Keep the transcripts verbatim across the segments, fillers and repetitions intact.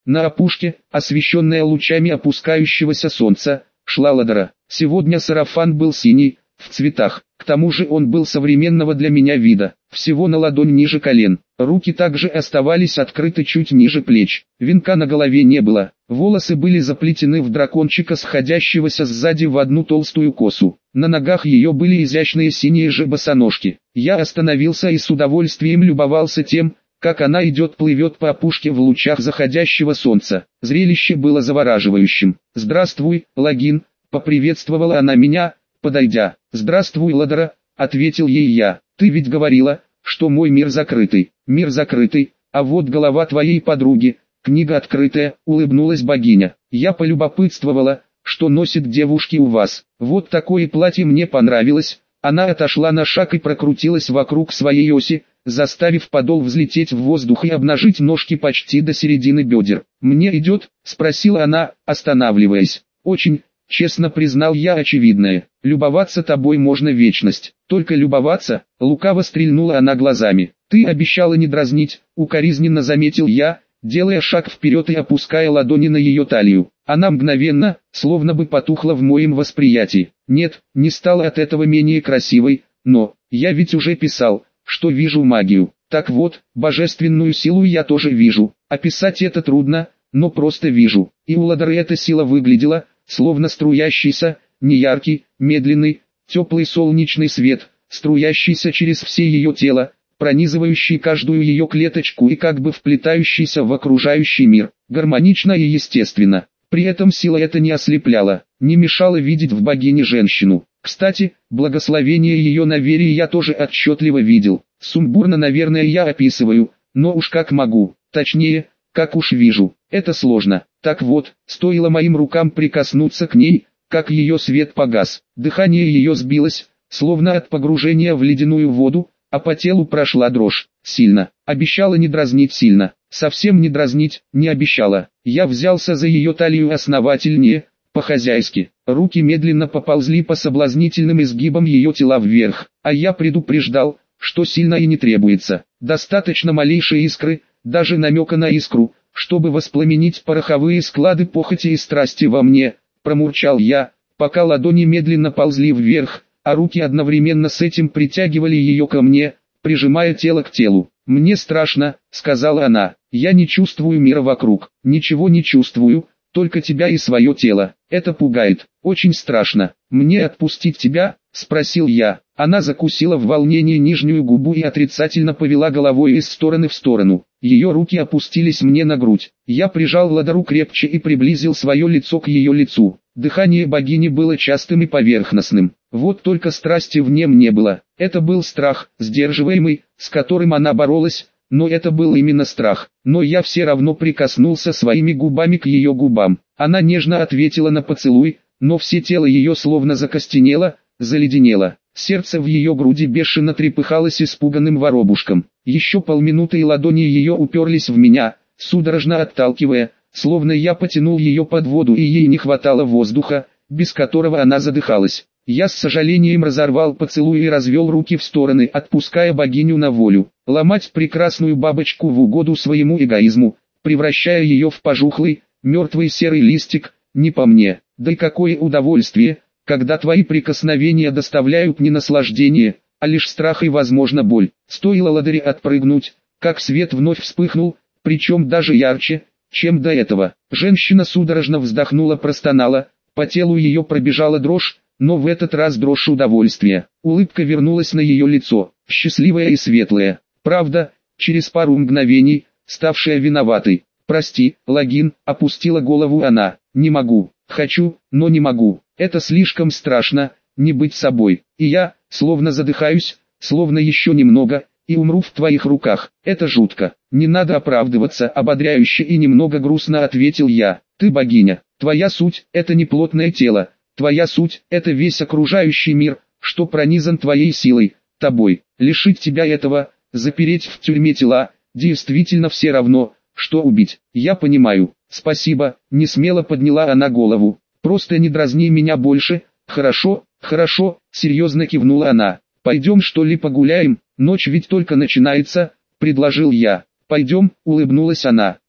На опушке, освещенная лучами опускающегося солнца, шла ладора. Сегодня сарафан был синий, в цветах, к тому же он был современного для меня вида, всего на ладонь ниже колен, руки также оставались открыты чуть ниже плеч, венка на голове не было, волосы были заплетены в дракончика, сходящегося сзади в одну толстую косу, на ногах ее были изящные синие же босоножки. Я остановился и с удовольствием любовался тем, как она идет-плывет по опушке в лучах заходящего солнца. Зрелище было завораживающим. «Здравствуй, Логин», — поприветствовала она меня, подойдя. «Здравствуй, Ладора», — ответил ей я. «Ты ведь говорила, что мой мир закрытый». «Мир закрытый, а вот голова твоей подруги, книга открытая», — улыбнулась богиня. Я полюбопытствовала, что носит девушки у вас. Вот такое платье мне понравилось. Она отошла на шаг и прокрутилась вокруг своей оси, заставив подол взлететь в воздух и обнажить ножки почти до середины бедер. «Мне идет?» — спросила она, останавливаясь. «Очень», — честно признал я очевидное. «Любоваться тобой можно вечность». «Только любоваться?» — лукаво стрельнула она глазами. «Ты обещала не дразнить», — укоризненно заметил я, делая шаг вперед и опуская ладони на ее талию. Она мгновенно, словно бы потухла в моем восприятии. Нет, не стала от этого менее красивой, но, я ведь уже писал, что вижу магию. Так вот, божественную силу я тоже вижу. Описать это трудно, но просто вижу. И у Ладоры эта сила выглядела, словно струящийся, неяркий, медленный, теплый солнечный свет, струящийся через все ее тело, пронизывающий каждую ее клеточку и как бы вплетающийся в окружающий мир, гармонично и естественно. При этом сила эта не ослепляла, не мешала видеть в богине женщину. Кстати, благословение ее на вере я тоже отчетливо видел. Сумбурно, наверное, я описываю, но уж как могу, точнее, как уж вижу. Это сложно. Так вот, стоило моим рукам прикоснуться к ней, как ее свет погас. Дыхание ее сбилось, словно от погружения в ледяную воду, а по телу прошла дрожь. Сильно. Обещала не дразнить сильно. Совсем не дразнить, не обещала. Я взялся за ее талию основательнее, по-хозяйски. Руки медленно поползли по соблазнительным изгибам ее тела вверх, а я предупреждал, что сильно и не требуется. Достаточно малейшей искры, даже намека на искру, чтобы воспламенить пороховые склады похоти и страсти во мне, промурчал я, пока ладони медленно ползли вверх, а руки одновременно с этим притягивали ее ко мне, прижимая тело к телу. «Мне страшно», — сказала она, — «я не чувствую мира вокруг, ничего не чувствую, только тебя и свое тело. Это пугает, очень страшно. Мне отпустить тебя?» — спросил я. Она закусила в волнении нижнюю губу и отрицательно повела головой из стороны в сторону. Ее руки опустились мне на грудь. Я прижал Ладору крепче и приблизил свое лицо к ее лицу. Дыхание богини было частым и поверхностным. Вот только страсти в нем не было. Это был страх, сдерживаемый, с которым она боролась, но это был именно страх. Но я все равно прикоснулся своими губами к ее губам. Она нежно ответила на поцелуй, но все тело ее словно закостенело, заледенело. Сердце в ее груди бешено трепыхалось испуганным воробушком. Еще полминуты и ладони ее уперлись в меня, судорожно отталкивая, словно я потянул ее под воду и ей не хватало воздуха, без которого она задыхалась. Я с сожалением разорвал поцелуй и развел руки в стороны, отпуская богиню на волю. Ломать прекрасную бабочку в угоду своему эгоизму, превращая ее в пожухлый, мертвый серый листик, не по мне. Да и какое удовольствие, когда твои прикосновения доставляют не наслаждение, а лишь страх и, возможно, боль. Стоило Ладоре отпрыгнуть, как свет вновь вспыхнул, причем даже ярче, чем до этого. Женщина судорожно вздохнула, простонала, по телу ее пробежала дрожь, но в этот раз дрожь удовольствия. Улыбка вернулась на ее лицо, счастливая и светлая. Правда, через пару мгновений, ставшая виноватой. «Прости, Логин», — опустила голову она, — «не могу, хочу, но не могу, это слишком страшно, не быть собой, и я, словно задыхаюсь, словно еще немного, и умру в твоих руках, это жутко». «Не надо оправдываться», — ободряюще и немного грустно ответил я. «Ты богиня, твоя суть — это не плотное тело, твоя суть — это весь окружающий мир, что пронизан твоей силой, тобой. Лишить тебя этого, запереть в тюрьме тела, действительно все равно, что убить. Я понимаю, спасибо», — несмело подняла она голову. «Просто не дразни меня больше». «Хорошо, хорошо», — серьезно кивнула она. «Пойдем что ли погуляем, ночь ведь только начинается», — предложил я. «Пойдем», — улыбнулась она.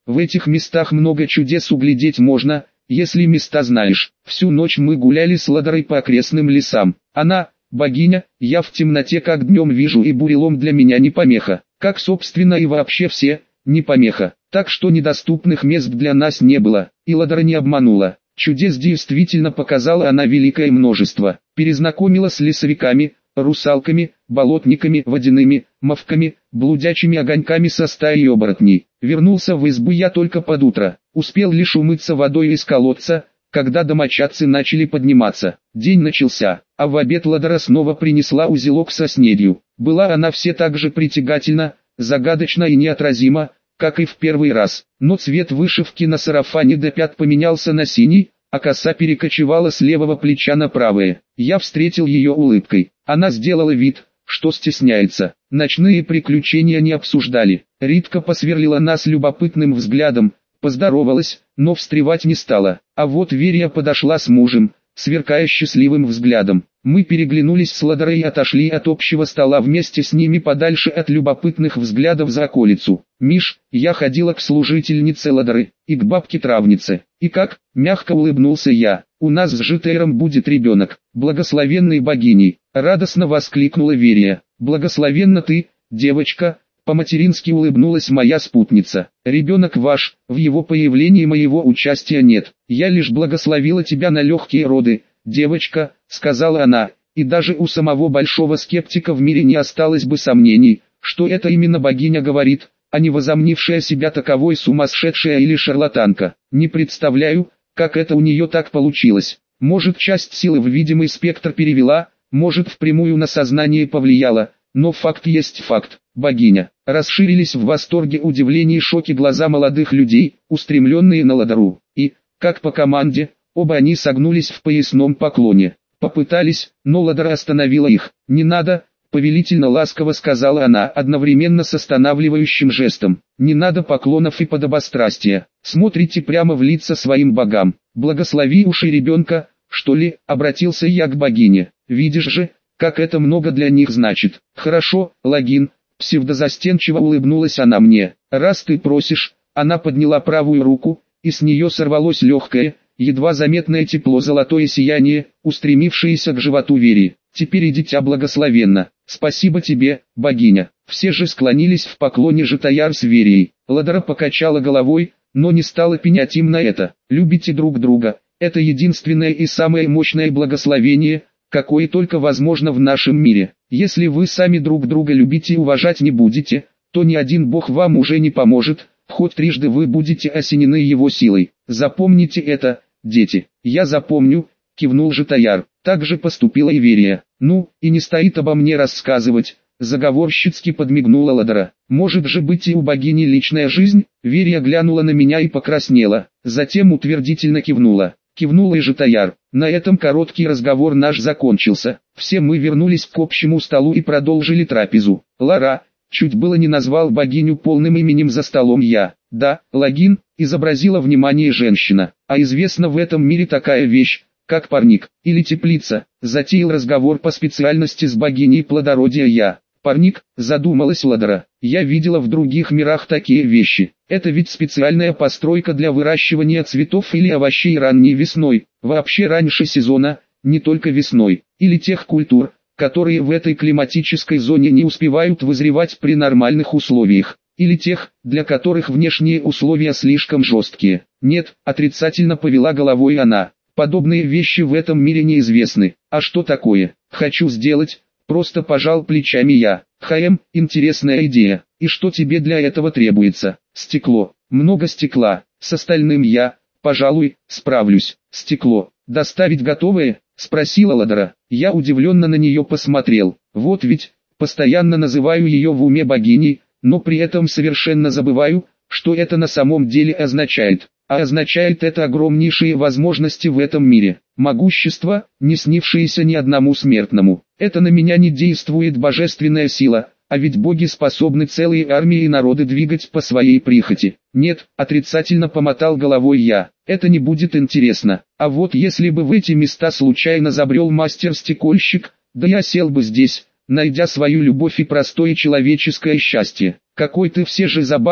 В этих местах много чудес углядеть можно, если места знаешь. Всю ночь мы гуляли с Ладорой по окрестным лесам. Она, богиня, я в темноте как днем вижу, и бурелом для меня не помеха. Как собственно и вообще все, не помеха. Так что недоступных мест для нас не было, и Ладора не обманула. Чудес действительно показала она великое множество. Перезнакомила с лесовиками, русалками, болотниками, водяными, мавками, блудячими огоньками со стаей оборотней. Вернулся в избу я только под утро. Успел лишь умыться водой из колодца, когда домочадцы начали подниматься. День начался, а в обед Ладора снова принесла узелок со снедью. Была она все так же притягательна, загадочна и неотразима, как и в первый раз. Но цвет вышивки на сарафане до пят поменялся на синий, а коса перекочевала с левого плеча на правое. Я встретил ее улыбкой. Она сделала вид, что стесняется. Ночные приключения не обсуждали. Ритка посверлила нас любопытным взглядом, поздоровалась, но встревать не стала. А вот Верия подошла с мужем, сверкая счастливым взглядом. Мы переглянулись с Ладорой и отошли от общего стола вместе с ними подальше от любопытных взглядов за околицу. «Миш, я ходила к служительнице Ладоры, и к бабке-травнице. И как?» – мягко улыбнулся я. «У нас с Житейром будет ребенок, благословенной богиней», – радостно воскликнула Верия. «Благословенна ты, девочка», – по-матерински улыбнулась моя спутница. «Ребенок ваш, в его появлении моего участия нет. Я лишь благословила тебя на легкие роды, девочка», — сказала она, и даже у самого большого скептика в мире не осталось бы сомнений, что это именно богиня говорит, а не возомнившая себя таковой сумасшедшая или шарлатанка. Не представляю, как это у нее так получилось. Может, часть силы в видимый спектр перевела, может, впрямую на сознание повлияла, но факт есть факт. Богиня. Расширились в восторге, удивлении и шоке глаза молодых людей, устремленные на Ладору, и, как по команде, оба они согнулись в поясном поклоне. Попытались, но Ладора остановила их. «Не надо», — повелительно ласково сказала она, одновременно с останавливающим жестом. «Не надо поклонов и подобострастия. Смотрите прямо в лица своим богам. Благослови уши ребенка, что ли», — обратился я к богине. «Видишь же, как это много для них значит». «Хорошо, Логин», — псевдозастенчиво улыбнулась она мне. «Раз ты просишь», — она подняла правую руку, и с нее сорвалось легкое, едва заметное тепло, золотое сияние, устремившееся к животу Верии. «Теперь и дитя благословенно. Спасибо тебе, богиня». Все же склонились в поклоне Житаяр с Верией. Ладора покачала головой, но не стала пенять им на это. «Любите друг друга. Это единственное и самое мощное благословение, какое только возможно в нашем мире. Если вы сами друг друга любите и уважать не будете, то ни один бог вам уже не поможет, хоть трижды вы будете осенены его силой. Запомните это, дети». «Я запомню», — кивнул Житаяр. Так же поступила и Верия. «Ну, и не стоит обо мне рассказывать», — заговорщицки подмигнула Ладора. «Может же быть и у богини личная жизнь?» Верия глянула на меня и покраснела, затем утвердительно кивнула. Кивнула и Житаяр. На этом короткий разговор наш закончился. Все мы вернулись к общему столу и продолжили трапезу. «Лара», чуть было не назвал богиню полным именем за столом я. «Да, Логин», изобразила внимание женщина. «А известна в этом мире такая вещь, как парник, или теплица», затеял разговор по специальности с богиней плодородия я. «Парник», задумалась Ладора. «Я видела в других мирах такие вещи. Это ведь специальная постройка для выращивания цветов или овощей ранней весной, вообще раньше сезона, не только весной, или тех культур, которые в этой климатической зоне не успевают вызревать при нормальных условиях, или тех, для которых внешние условия слишком жесткие». «Нет», отрицательно повела головой она. «Подобные вещи в этом мире неизвестны. А что такое? Хочу сделать», просто пожал плечами я. «Хм, интересная идея. И что тебе для этого требуется?» «Стекло. Много стекла. С остальным я, пожалуй, справлюсь». «Стекло. Доставить готовое?» спросила Ладора. Я удивленно на нее посмотрел. Вот ведь, постоянно называю ее в уме богиней, но при этом совершенно забываю, что это на самом деле означает. А означает это огромнейшие возможности в этом мире. Могущество, не снившееся ни одному смертному. Это на меня не действует божественная сила, а ведь боги способны целые армии и народы двигать по своей прихоти. «Нет», отрицательно помотал головой я, «это не будет интересно. А вот если бы в эти места случайно забрел мастер-стекольщик, да я сел бы здесь, найдя свою любовь и простое человеческое счастье». «Какой ты все же забавный»,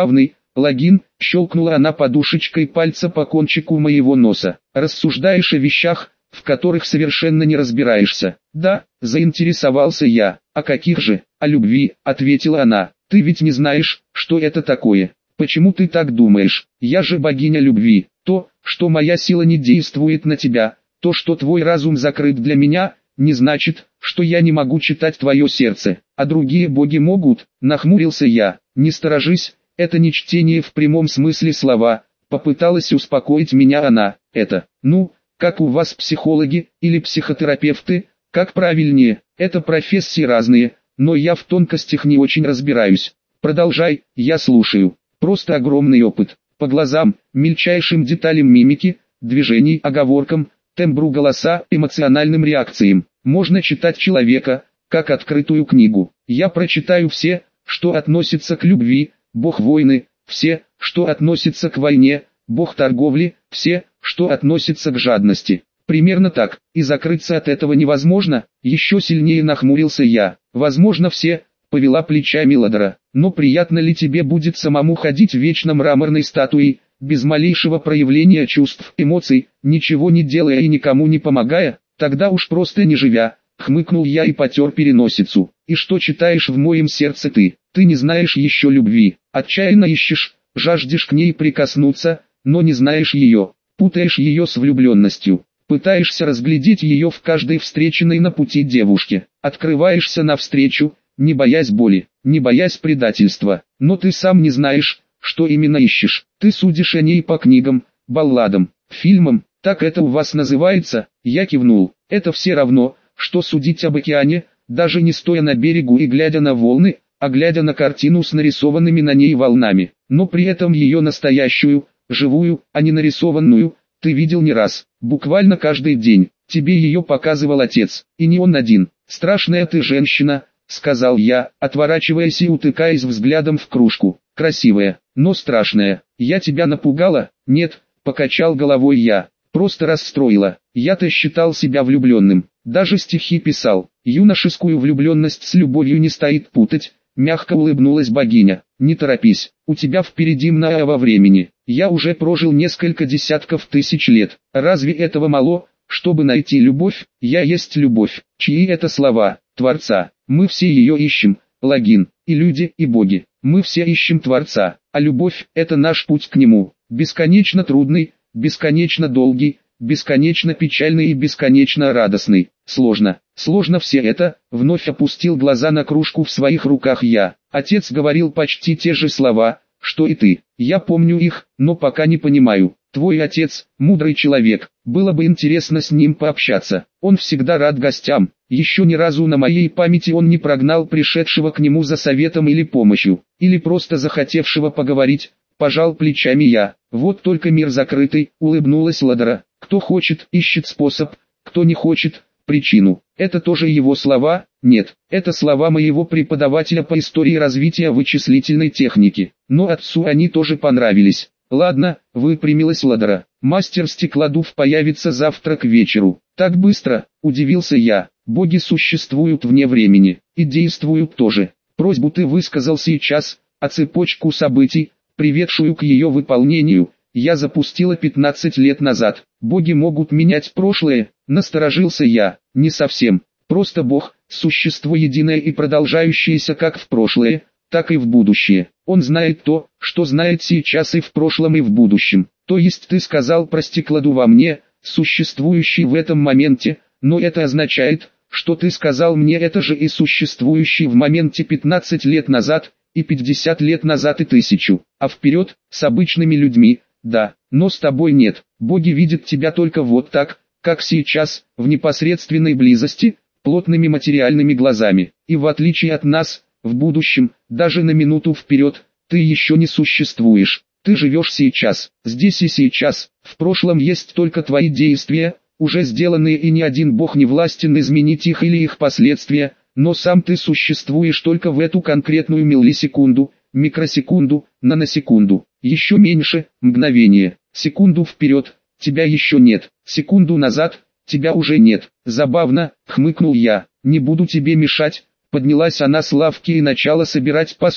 Логин, щелкнула она подушечкой пальца по кончику моего носа. Рассуждаешь о вещах, в которых совершенно не разбираешься. Да, заинтересовался я. О каких же? О любви, ответила она. Ты ведь не знаешь, что это такое. Почему ты так думаешь? Я же богиня любви. То, что моя сила не действует на тебя, то, что твой разум закрыт для меня, не значит, что я не могу читать твое сердце. А другие боги могут, нахмурился я. Не сторожись, это не чтение в прямом смысле слова. Попыталась успокоить меня она. Это, ну, как у вас психологи или психотерапевты, как правильнее, это профессии разные, но я в тонкостях не очень разбираюсь. Продолжай, я слушаю. Просто огромный опыт. По глазам, мельчайшим деталям мимики, движений, оговоркам, тембру голоса, эмоциональным реакциям. Можно читать человека, как открытую книгу. Я прочитаю все, что относится к любви, бог войны, все, что относится к войне, бог торговли, все, что относится к жадности. Примерно так, и закрыться от этого невозможно, еще сильнее нахмурился я. Возможно все, повела плечами Ладора, но приятно ли тебе будет самому ходить вечно мраморной статуей, без малейшего проявления чувств, эмоций, ничего не делая и никому не помогая, тогда уж просто не живя, хмыкнул я и потер переносицу. И что читаешь в моем сердце ты? Ты не знаешь еще любви, отчаянно ищешь, жаждешь к ней прикоснуться, но не знаешь ее, путаешь ее с влюбленностью. Пытаешься разглядеть ее в каждой встреченной на пути девушке, открываешься навстречу, не боясь боли, не боясь предательства, но ты сам не знаешь, что именно ищешь. Ты судишь о ней по книгам, балладам, фильмам, так это у вас называется? Я кивнул. Это все равно, что судить об океане, даже не стоя на берегу и глядя на волны, а глядя на картину с нарисованными на ней волнами, но при этом ее настоящую, живую, а не нарисованную, ты видел не раз, буквально каждый день. Тебе ее показывал отец, и не он один. Страшная ты женщина, сказал я, отворачиваясь и утыкаясь взглядом в кружку. Красивая, но страшная. Я тебя напугала? Нет, покачал головой я. Просто расстроила. Я-то считал себя влюбленным. Даже стихи писал. Юношескую влюбленность с любовью не стоит путать. Мягко улыбнулась богиня. Не торопись, у тебя впереди много времени. Я уже прожил несколько десятков тысяч лет. Разве этого мало, чтобы найти любовь? Я есть любовь. Чьи это слова? Творца. Мы все ее ищем, Логин, и люди, и боги. Мы все ищем Творца, а любовь – это наш путь к Нему. Бесконечно трудный, бесконечно долгий, бесконечно печальный и бесконечно радостный. Сложно, сложно все это, вновь опустил глаза на кружку в своих руках я. Отец говорил почти те же слова, что и ты. Я помню их, но пока не понимаю. Твой отец, мудрый человек, было бы интересно с ним пообщаться. Он всегда рад гостям. Еще ни разу на моей памяти он не прогнал пришедшего к нему за советом или помощью, или просто захотевшего поговорить. Пожал плечами я. Вот только мир закрытый, улыбнулась Ладора. Кто хочет, ищет способ, кто не хочет, причину. Это тоже его слова? Нет, это слова моего преподавателя по истории развития вычислительной техники. Но отцу они тоже понравились. Ладно, выпрямилась Ладора. Мастер стеклодув появится завтра к вечеру. Так быстро, удивился я. Боги существуют вне времени, и действуют тоже. Просьбу ты высказал сейчас, а цепочку событий, приведшую к ее выполнению, я запустила пятнадцать лет назад. Боги могут менять прошлое, насторожился я. Не совсем, просто Бог, существо единое и продолжающееся как в прошлое, так и в будущее. Он знает то, что знает сейчас и в прошлом и в будущем. То есть ты сказал про стеклоду во мне, существующий в этом моменте, но это означает, что ты сказал мне это же и существующий в моменте пятнадцать лет назад, и пятьдесят лет назад и тысячу, а вперед, с обычными людьми, да, но с тобой нет. Боги видят тебя только вот так, как сейчас, в непосредственной близости, плотными материальными глазами, и в отличие от нас, в будущем, даже на минуту вперед, ты еще не существуешь. Ты живешь сейчас, здесь и сейчас, в прошлом есть только твои действия, уже сделанные, и ни один бог не властен изменить их или их последствия, но сам ты существуешь только в эту конкретную миллисекунду, микросекунду, наносекунду, еще меньше, мгновение, секунду вперед, тебя еще нет, секунду назад, тебя уже нет. Забавно, хмыкнул я, не буду тебе мешать. Поднялась она с лавки и начала собирать посуду.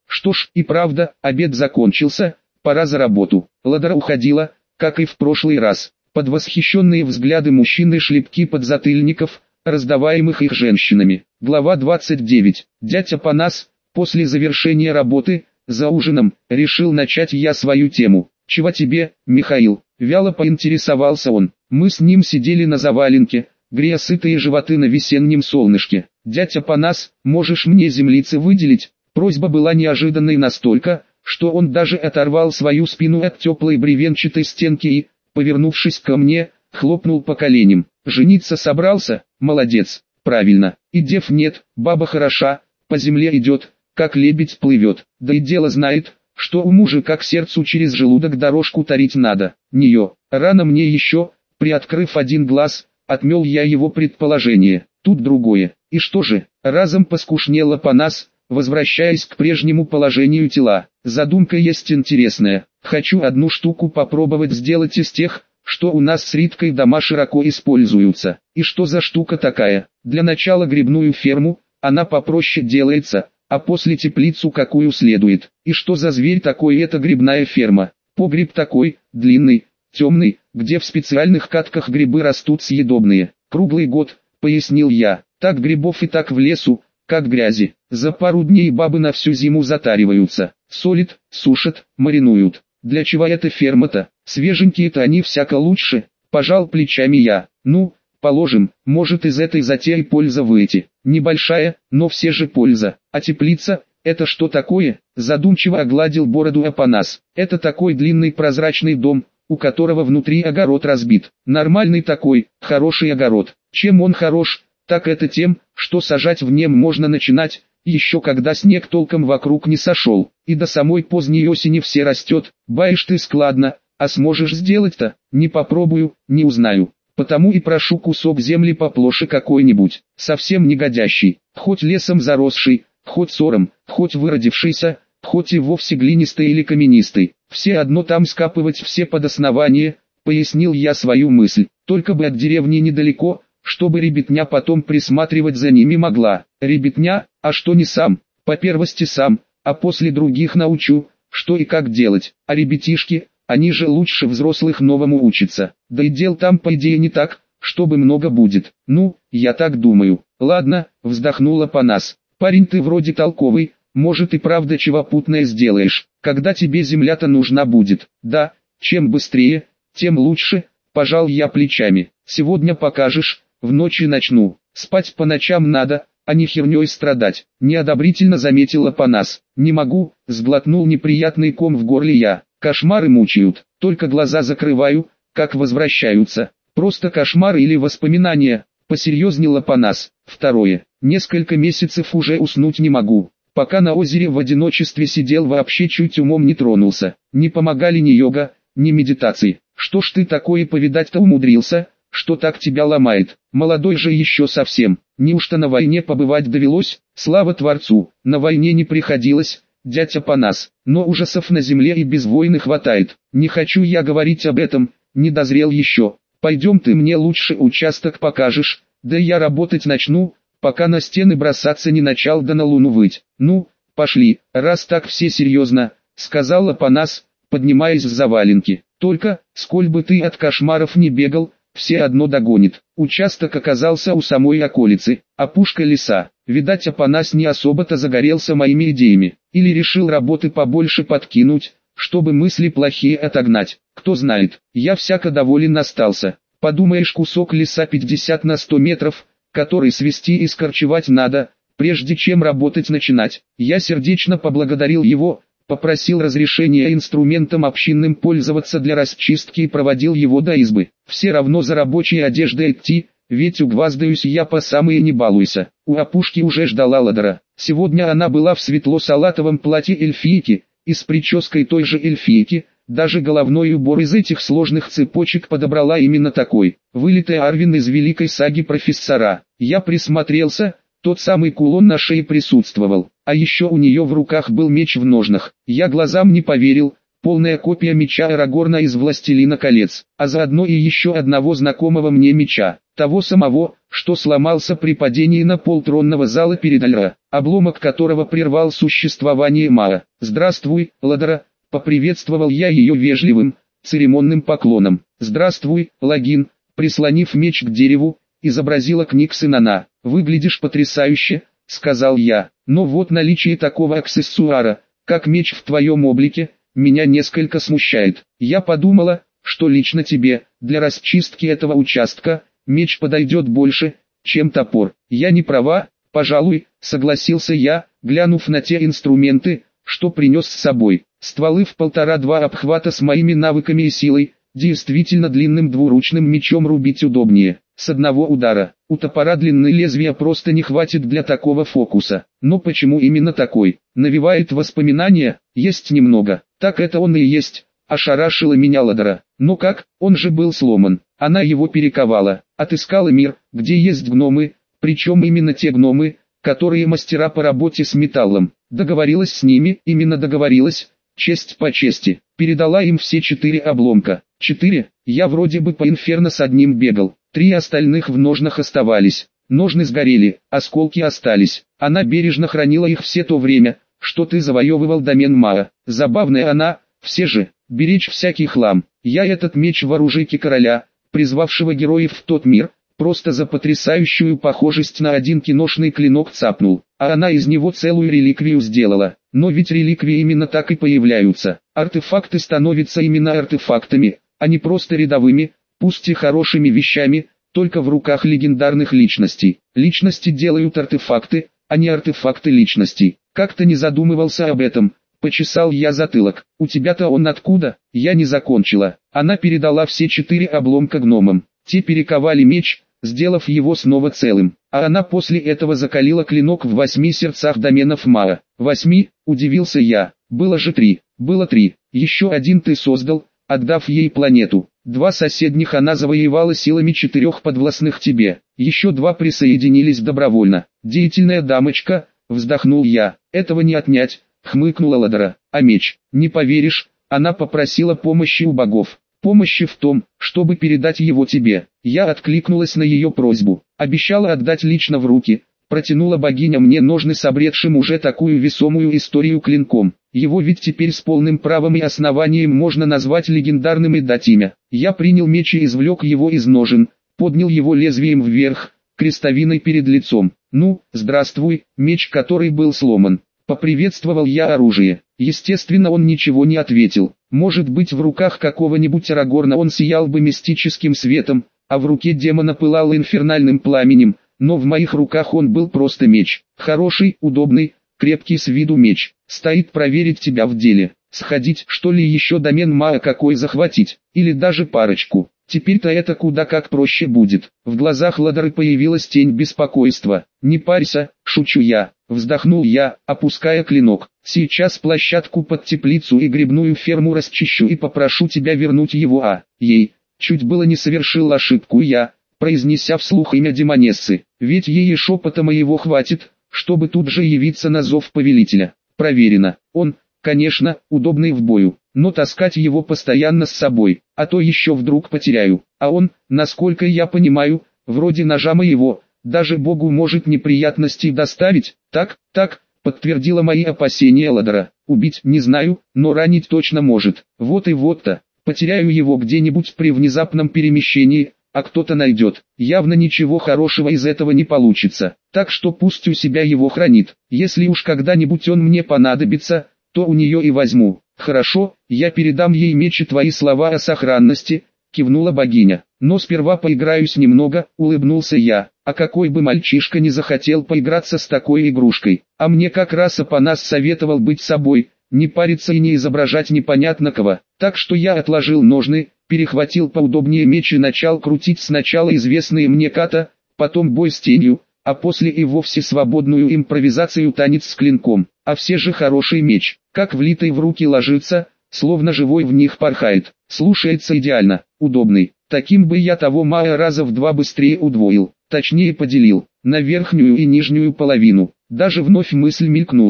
Что ж, и правда, обед закончился, пора за работу. Ладара уходила, как и в прошлый раз, под восхищенные взгляды мужчин и шлепки подзатыльников, раздаваемых их женщинами. Глава двадцать девять. Дядь Апанас, после завершения работы, за ужином, решил начать я свою тему. «Чего тебе, Михаил?» — вяло поинтересовался он. Мы с ним сидели на заваленке, грея сытые животы на весеннем солнышке. «Дядь Апанас, можешь мне землицы выделить?» Просьба была неожиданной настолько, что он даже оторвал свою спину от теплой бревенчатой стенки и, повернувшись ко мне, хлопнул по коленям. «Жениться собрался? Молодец, правильно. И дев нет, баба хороша, по земле идет, как лебедь плывет. Да и дело знает, что у мужика к сердцу через желудок дорожку тарить надо. Нее, рано мне еще». Приоткрыв один глаз, отмел я его предположение. Тут другое. И что же, разом поскушнело по нас, возвращаясь к прежнему положению тела. Задумка есть интересная. Хочу одну штуку попробовать сделать из тех, что у нас с Риткой дома широко используются. И что за штука такая? Для начала грибную ферму, она попроще делается, а после теплицу какую следует. И что за зверь такой эта грибная ферма? Погреб такой, длинный, темный, где в специальных катках грибы растут съедобные. Круглый год, пояснил я. Так грибов и так в лесу, как грязи. За пару дней бабы на всю зиму затариваются. Солят, сушат, маринуют. Для чего эта ферма-то? Свеженькие-то они всяко лучше. Пожал плечами я. Ну, положим, может из этой затеи польза выйти. Небольшая, но все же польза. А теплица, это что такое? Задумчиво огладил бороду Апанас. Это такой длинный прозрачный дом, у которого внутри огород разбит. Нормальный такой, хороший огород. Чем он хорош? Так это тем, что сажать в нем можно начинать, еще когда снег толком вокруг не сошел, и до самой поздней осени все растет. Баишь ты складно, а сможешь сделать-то? Не попробую, не узнаю. Потому и прошу кусок земли поплоше какой-нибудь, совсем не годящий, хоть лесом заросший, хоть сором, хоть выродившийся, хоть и вовсе глинистый или каменистый. Все одно там скапывать все под основание, пояснил я свою мысль, только бы от деревни недалеко, чтобы ребятня потом присматривать за ними могла. Ребятня, а что не сам? По первости сам, а после других научу, что и как делать. А ребятишки, они же лучше взрослых новому учатся. Да и дел там по идее не так, чтобы много будет. Ну, я так думаю. Ладно, вздохнула Апанас. Парень ты вроде толковый, может и правда чего путное сделаешь, когда тебе земля-то нужна будет. Да, чем быстрее, тем лучше, пожал я плечами. Сегодня покажешь. В ночи начну. Спать по ночам надо, а не херней страдать. Неодобрительно заметила Апанас. Не могу, сглотнул неприятный ком в горле я. Кошмары мучают, только глаза закрываю, как возвращаются. Просто кошмар или воспоминания, посерьезнел Апанас. Второе. Несколько месяцев уже уснуть не могу. Пока на озере в одиночестве сидел, вообще чуть умом не тронулся. Не помогали ни йога, ни медитации. Что ж ты такое повидать-то умудрился? Что так тебя ломает? Молодой же еще совсем. Неужто на войне побывать довелось? Слава Творцу, на войне не приходилось, дядь Апанас. Но ужасов на земле и без войны хватает. Не хочу я говорить об этом, не дозрел еще. Пойдем, ты мне лучше участок покажешь, да я работать начну, пока на стены бросаться не начал да на луну выть. Ну, пошли, раз так все серьезно, сказал Апанас, поднимаясь с заваленки. Только, сколь бы ты от кошмаров не бегал, все одно догонит. Участок оказался у самой околицы, опушка леса. Видать, Апанас не особо-то загорелся моими идеями, или решил работы побольше подкинуть, чтобы мысли плохие отогнать. Кто знает, я всяко доволен остался. Подумаешь, кусок леса пятьдесят на сто метров, который свести и скорчевать надо, прежде чем работать начинать. Я сердечно поблагодарил его, попросил разрешения инструментом общинным пользоваться для расчистки и проводил его до избы. Все равно за рабочей одеждой идти, ведь угваздаюсь я по самые не балуйся. У опушки уже ждала Ладара. Сегодня она была в светло-салатовом платье эльфийки, и с прической той же эльфийки, даже головной убор из этих сложных цепочек подобрала именно такой. Вылитый Арвин из великой саги профессора. Я присмотрелся, тот самый кулон на шее присутствовал. А еще у нее в руках был меч в ножнах. Я глазам не поверил, полная копия меча Арагорна из «Властелина колец», а заодно и еще одного знакомого мне меча, того самого, что сломался при падении на пол тронного зала перед Альра, обломок которого прервал существование Маа. «Здравствуй, Ладара», — поприветствовал я ее вежливым, церемонным поклоном. «Здравствуй, Лагин», — прислонив меч к дереву, изобразила Книксон она. «Выглядишь потрясающе», — сказал я, — «но вот наличие такого аксессуара, как меч в твоем облике, меня несколько смущает. Я подумала, что лично тебе, для расчистки этого участка, меч подойдет больше, чем топор». «Я не права, пожалуй», — согласился я, глянув на те инструменты, что принес с собой. Стволы в полтора-два обхвата с моими навыками и силой, действительно длинным двуручным мечом рубить удобнее. С одного удара. У топора длины лезвия просто не хватит для такого фокуса. Но почему именно такой? Навевает воспоминания? Есть немного. Так это он и есть. Ошарашила меня Ладара. Но как? Он же был сломан. Она его перековала. Отыскала мир, где есть гномы, причем именно те гномы, которые мастера по работе с металлом. Договорилась с ними, именно договорилась, честь по чести. Передала им все четыре обломка. Четыре? Я вроде бы по инферно с одним бегал. Три остальных в ножнах оставались. Ножны сгорели, осколки остались. Она бережно хранила их все то время, что ты завоевывал домен Маа. Забавная она, все же, беречь всякий хлам. Я этот меч в оружейке короля, призвавшего героев в тот мир, просто за потрясающую похожесть на один киношный клинок цапнул, а она из него целую реликвию сделала. Но ведь реликвии именно так и появляются. Артефакты становятся именно артефактами, а не просто рядовыми, пусть и хорошими вещами, только в руках легендарных личностей. Личности делают артефакты, а не артефакты личностей. Как-то не задумывался об этом. Почесал я затылок. У тебя-то он откуда? Я не закончила. Она передала все четыре обломка гномам. Те перековали меч, сделав его снова целым. А она после этого закалила клинок в восьми сердцах доменов Маа. Восьми? Удивился я. Было же три. Было три. Еще один ты создал, отдав ей планету. Два соседних она завоевала силами четырех подвластных тебе. Еще два присоединились добровольно. Деятельная дамочка, вздохнул я. Этого не отнять, хмыкнула Ладара. А меч? Не поверишь, она попросила помощи у богов. Помощи в том, чтобы передать его тебе. Я откликнулась на ее просьбу. Обещала отдать лично в руки. Протянула богиня мне ножны с обретшим уже такую весомую историю клинком. Его ведь теперь с полным правом и основанием можно назвать легендарным и дать имя. Я принял меч и извлек его из ножен, поднял его лезвием вверх, крестовиной перед лицом. Ну, здравствуй, меч, который был сломан. Поприветствовал я оружие. Естественно, он ничего не ответил. Может быть, в руках какого-нибудь Арагорна он сиял бы мистическим светом, а в руке демона пылал инфернальным пламенем, но в моих руках он был просто меч. Хороший, удобный, крепкий с виду меч. Стоит проверить тебя в деле. Сходить, что ли, еще домен Маа какой захватить, или даже парочку. Теперь-то это куда как проще будет. В глазах Ладары появилась тень беспокойства. Не парься, шучу я. Вздохнул я, опуская клинок. Сейчас площадку под теплицу и грибную ферму расчищу и попрошу тебя вернуть его, а ей. Чуть было не совершил ошибку я, произнеся вслух имя демонессы. Ведь ей и шепота моего хватит, чтобы тут же явиться на зов повелителя. Проверено. Он, конечно, удобный в бою, но таскать его постоянно с собой, а то еще вдруг потеряю. А он, насколько я понимаю, вроде ножа моего, даже Богу может неприятностей доставить. Так, так, подтвердила мои опасения Ладара. Убить не знаю, но ранить точно может. Вот и вот-то, потеряю его где-нибудь при внезапном перемещении, а кто-то найдет. Явно ничего хорошего из этого не получится. Так что пусть у себя его хранит. Если уж когда-нибудь он мне понадобится, то у нее и возьму. Хорошо, я передам ей меч и твои слова о сохранности, кивнула богиня. Но сперва поиграюсь немного, улыбнулся я. А какой бы мальчишка не захотел поиграться с такой игрушкой. А мне как раз Апанас советовал быть собой, не париться и не изображать непонятно кого. Так что я отложил ножны, перехватил поудобнее меч и начал крутить сначала известные мне ката, потом бой с тенью, а после и вовсе свободную импровизацию танец с клинком. А все же хороший меч, как влитый в руки ложится, словно живой в них порхает. Слушается идеально, удобный. Таким бы я того Маа раза в два быстрее удвоил, точнее поделил, на верхнюю и нижнюю половину. Даже вновь мысль мелькнула.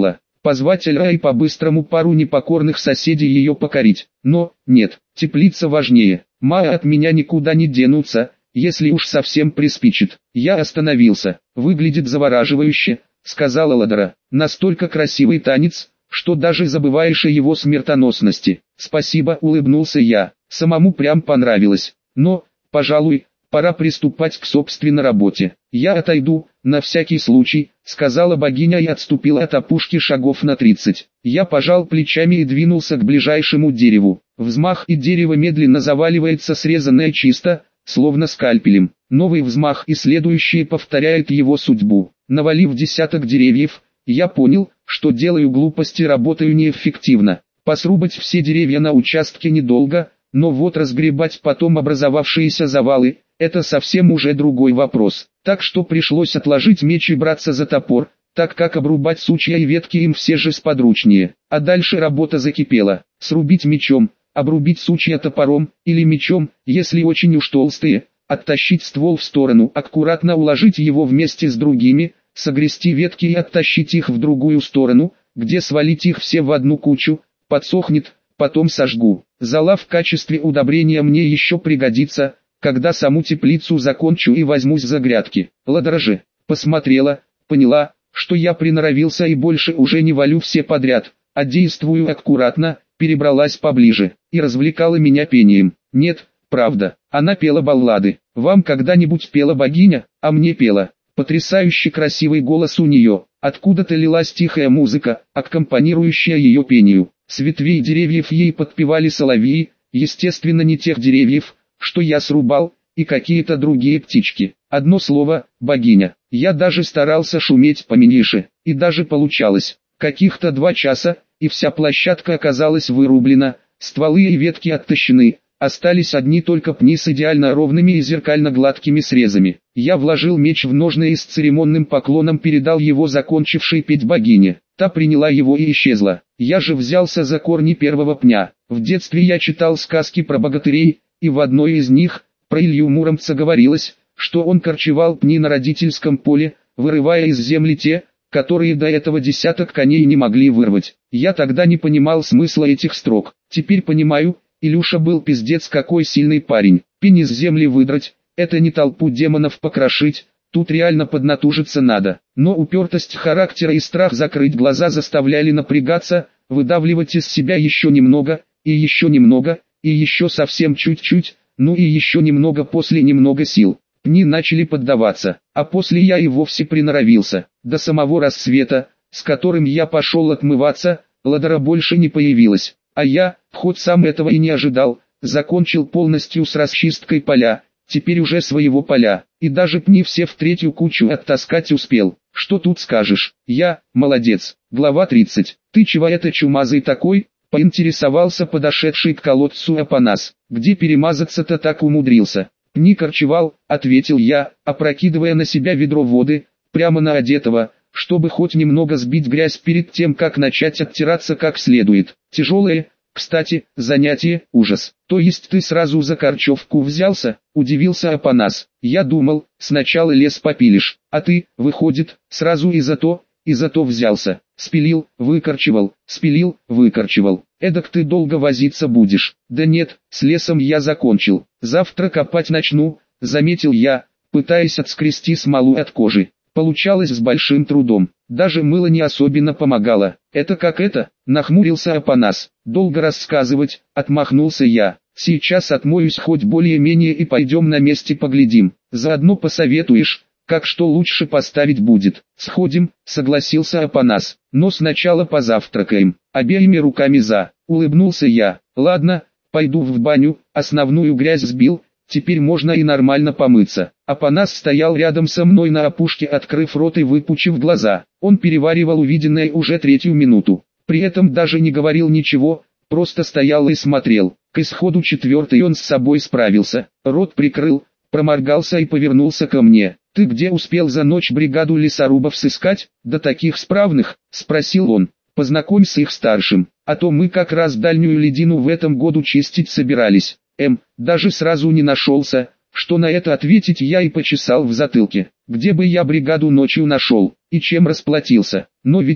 позвать Эльра и по-быстрому пару непокорных соседей ее покорить. Но, нет, теплица важнее. Майя от меня никуда не денутся, если уж совсем приспичит. Я остановился. Выглядит завораживающе, сказала Ладара. Настолько красивый танец, что даже забываешь о его смертоносности. Спасибо, улыбнулся я. Самому прям понравилось. Но, пожалуй, пора приступать к собственной работе. Я отойду, на всякий случай, сказала богиня и отступила от опушки шагов на тридцать. Я пожал плечами и двинулся к ближайшему дереву. Взмах, и дерево медленно заваливается, срезанное чисто, словно скальпелем. Новый взмах, и следующий повторяет его судьбу. Навалив десяток деревьев, я понял, что делаю глупости, работаю неэффективно. Посрубать все деревья на участке недолго, но вот разгребать потом образовавшиеся завалы – это совсем уже другой вопрос. Так что пришлось отложить меч и браться за топор, так как обрубать сучья и ветки им все же сподручнее. А дальше работа закипела. Срубить мечом, обрубить сучья топором, или мечом, если очень уж толстые, оттащить ствол в сторону, аккуратно уложить его вместе с другими, согрести ветки и оттащить их в другую сторону, где свалить их все в одну кучу, подсохнет, потом сожгу. Зола в качестве удобрения мне еще пригодится, когда саму теплицу закончу и возьмусь за грядки. Ладара же посмотрела, поняла, что я приноровился и больше уже не валю все подряд, а действую аккуратно, перебралась поближе и развлекала меня пением. Нет, правда, она пела баллады. Вам когда-нибудь пела богиня, а мне пела. Потрясающе красивый голос у нее. Откуда-то лилась тихая музыка, аккомпанирующая ее пению. С ветвей деревьев ей подпевали соловьи, естественно не тех деревьев, что я срубал, и какие-то другие птички. Одно слово – богиня. Я даже старался шуметь поменьше, и даже получалось. Каких-то два часа, и вся площадка оказалась вырублена, стволы и ветки оттащены, остались одни только пни с идеально ровными и зеркально гладкими срезами. Я вложил меч в ножны и с церемонным поклоном передал его закончившей петь богине. Та приняла его и исчезла. Я же взялся за корни первого пня. В детстве я читал сказки про богатырей, и в одной из них, про Илью Муромца, говорилось, что он корчевал пни на родительском поле, вырывая из земли те, которые до этого десяток коней не могли вырвать. Я тогда не понимал смысла этих строк. Теперь понимаю, Илюша был пиздец какой сильный парень. Пень из земли выдрать, это не толпу демонов покрошить, тут реально поднатужиться надо. Но упертость характера и страх закрыть глаза заставляли напрягаться, выдавливать из себя еще немного, и еще немного, и еще совсем чуть-чуть, ну и еще немного, после немного сил. Пни начали поддаваться, а после я и вовсе приноровился. До самого рассвета, с которым я пошел отмываться, Ладара больше не появилась. А я, хоть сам этого и не ожидал, закончил полностью с расчисткой поля, теперь уже своего поля, и даже пни все в третью кучу оттаскать успел. Что тут скажешь? Я, молодец. Глава тридцать. Ты чего это чумазый такой? Поинтересовался подошедший к колодцу Апанас. Где перемазаться-то так умудрился? Не корчевал, ответил я, опрокидывая на себя ведро воды, прямо на одетого, чтобы хоть немного сбить грязь перед тем, как начать оттираться как следует. Тяжелое, кстати, занятие, ужас. То есть ты сразу за корчевку взялся? Удивился Апанас. Я думал, сначала лес попилишь, а ты, выходит, сразу и за то, и за то взялся. Спилил, выкорчевал, спилил, выкорчевал. Эдак ты долго возиться будешь. Да нет, с лесом я закончил. Завтра копать начну, заметил я, пытаясь отскрести смолу от кожи. Получалось с большим трудом. Даже мыло не особенно помогало. Это как это? Нахмурился Апанас. Долго рассказывать, отмахнулся я. Сейчас отмоюсь хоть более-менее и пойдем на месте поглядим. Заодно посоветуешь, как что лучше поставить будет. Сходим, согласился Апанас. Но сначала позавтракаем. Обеими руками за. Улыбнулся я. Ладно, пойду в баню, основную грязь сбил. Теперь можно и нормально помыться. Апанас стоял рядом со мной на опушке, открыв рот и выпучив глаза. Он переваривал увиденное уже третью минуту. При этом даже не говорил ничего, просто стоял и смотрел. К исходу четвертой он с собой справился. Рот прикрыл, проморгался и повернулся ко мне. «Ты где успел за ночь бригаду лесорубов сыскать? Да таких справных?» – спросил он. «Познакомь с их старшим, а то мы как раз дальнюю ледину в этом году чистить собирались». М, даже сразу не нашелся, что на это ответить, я и почесал в затылке. Где бы я бригаду ночью нашел, и чем расплатился? Но ведь,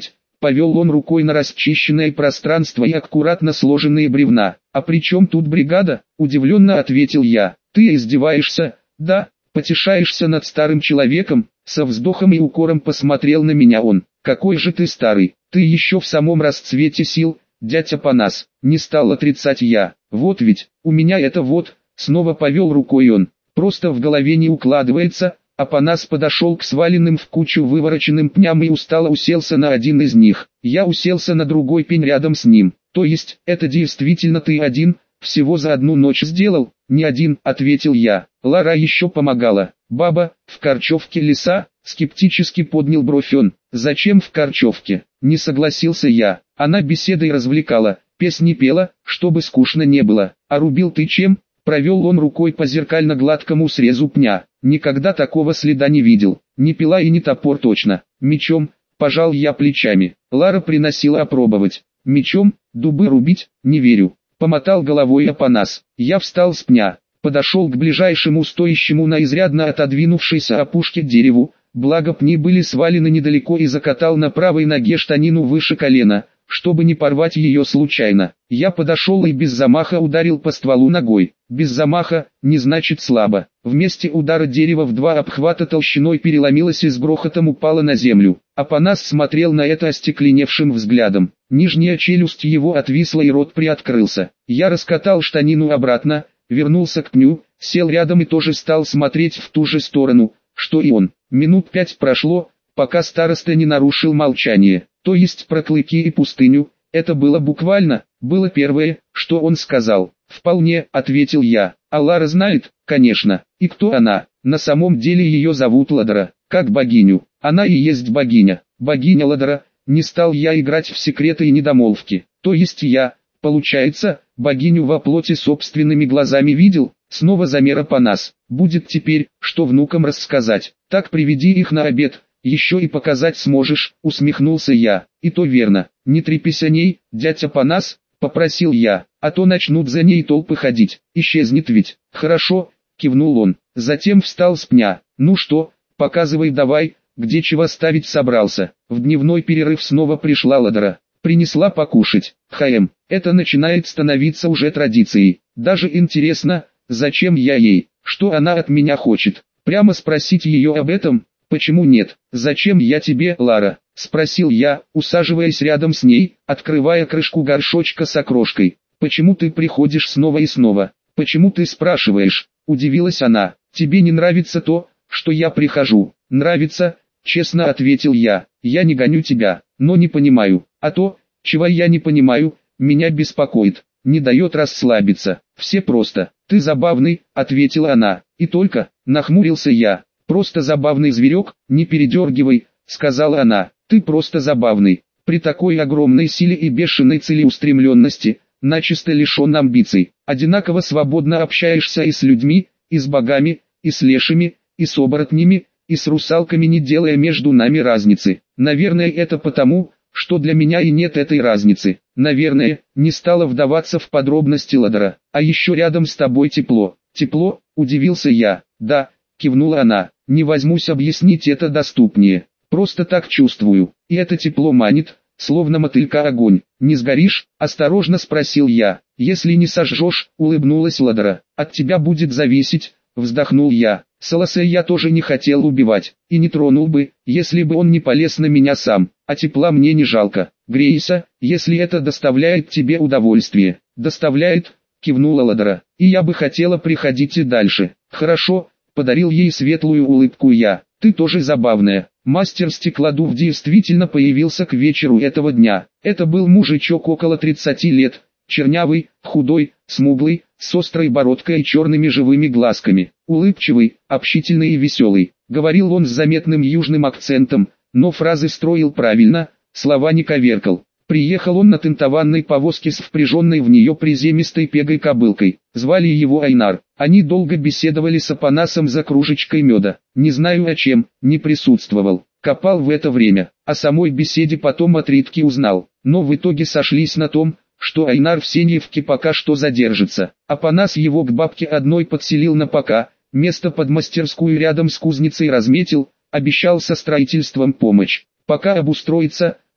Повел он рукой на расчищенное пространство и аккуратно сложенные бревна. «А при чем тут бригада?» – удивленно ответил я. «Ты издеваешься, да? Потешаешься над старым человеком?» Со вздохом и укором посмотрел на меня он. «Какой же ты старый, ты еще в самом расцвете сил, дядь Апанас!» Не стал отрицать я. «Вот ведь, у меня это вот...» Снова повел рукой он. «Просто в голове не укладывается». Апанас подошел к сваленным в кучу вывороченным пням и устало уселся на один из них. Я уселся на другой пень рядом с ним. «То есть, это действительно ты один, всего за одну ночь сделал?» «Не один», — ответил я. Лара еще помогала. «Баба, в Корчевке леса?» — скептически поднял бровь он. «Зачем в Корчевке?» — не согласился я. Она беседой развлекала, песни пела, чтобы скучно не было. «А рубил ты чем?» — провел он рукой по зеркально-гладкому срезу пня. «Никогда такого следа не видел. Не пила и не топор точно. Мечом», — пожал я плечами. Лара приносила опробовать. «Мечом? Дубы рубить? Не верю». Помотал головой Апанас. Я встал с пня, подошел к ближайшему стоящему на изрядно отодвинувшейся опушке дереву, благо пни были свалены недалеко, и закатал на правой ноге штанину выше колена, чтобы не порвать ее случайно. Я подошел и без замаха ударил по стволу ногой. Без замаха не значит слабо. Вместе удара дерево в два обхвата толщиной переломилось и с грохотом упало на землю. Апанас смотрел на это остекленевшим взглядом. Нижняя челюсть его отвисла и рот приоткрылся. Я раскатал штанину обратно, вернулся к пню, сел рядом и тоже стал смотреть в ту же сторону, что и он. Минут пять прошло, пока староста не нарушил молчание. То есть про клыки и пустыню, это было буквально, было первое, что он сказал. «Вполне», — ответил я. «А Лара знает?» «Конечно. И кто она?» «На самом деле ее зовут Ладара, как богиню. Она и есть богиня. Богиня Ладара». Не стал я играть в секреты и недомолвки. «То есть я, получается, богиню во плоти собственными глазами видел?» Снова замер Апанас. «Будет теперь, что внукам рассказать. Так приведи их на обед. Еще и показать сможешь», — усмехнулся я. «И то верно. Не трепись о ней, дядь Апанас», — попросил я, «а то начнут за ней толпы ходить. Исчезнет ведь». «Хорошо», — кивнул он. Затем встал с пня. «Ну что, показывай давай, где чего ставить собрался». В дневной перерыв снова пришла Ладара. Принесла покушать. Хм, это начинает становиться уже традицией. Даже интересно, зачем я ей, что она от меня хочет. Прямо спросить ее об этом? «Почему нет? Зачем я тебе, Лара?» — спросил я, усаживаясь рядом с ней, открывая крышку горшочка с окрошкой. «Почему ты приходишь снова и снова? Почему ты спрашиваешь?» — удивилась она. «Тебе не нравится то, что я прихожу?» «Нравится», — честно ответил я. «Я не гоню тебя, но не понимаю. А то, чего я не понимаю, меня беспокоит, не дает расслабиться. Все просто. Ты забавный», — ответила она. «И только», — нахмурился я. «Просто забавный зверек, не передергивай», — сказала она. «Ты просто забавный. При такой огромной силе и бешеной целеустремленности, начисто лишен амбиций, одинаково свободно общаешься и с людьми, и с богами, и с лешими, и с оборотнями, и с русалками, не делая между нами разницы. Наверное, это потому, что для меня и нет этой разницы. Наверное, не стала вдаваться в подробности Ладара. А еще рядом с тобой тепло». «Тепло?» — удивился я. «Да», — кивнула она. «Не возьмусь объяснить это доступнее. Просто так чувствую. И это тепло манит, словно мотылька огонь. Не сгоришь?» — осторожно спросил я. «Если не сожжешь», — улыбнулась Ладара. «От тебя будет зависеть», — вздохнул я. «Солосе я тоже не хотел убивать, и не тронул бы, если бы он не полез на меня сам. А тепла мне не жалко. Грейся, если это доставляет тебе удовольствие». «Доставляет», — кивнула Ладара. «И я бы хотела приходить и дальше». «Хорошо», — подарил ей светлую улыбку я. «Ты тоже забавная». Мастер стеклодув действительно появился к вечеру этого дня. Это был мужичок около тридцати лет, чернявый, худой, смуглый, с острой бородкой и черными живыми глазками. Улыбчивый, общительный и веселый. Говорил он с заметным южным акцентом, но фразы строил правильно, слова не коверкал. Приехал он на тентованной повозке с впряженной в нее приземистой пегой кобылкой. Звали его Айнар. Они долго беседовали с Апанасом за кружечкой меда. Не знаю о чем, не присутствовал. Копал в это время. О самой беседе потом от Ритки узнал. Но в итоге сошлись на том, что Айнар в Сеньевке пока что задержится. Апанас его к бабке одной подселил на пока, место под мастерскую рядом с кузницей разметил, обещал со строительством помощь. Пока обустроится,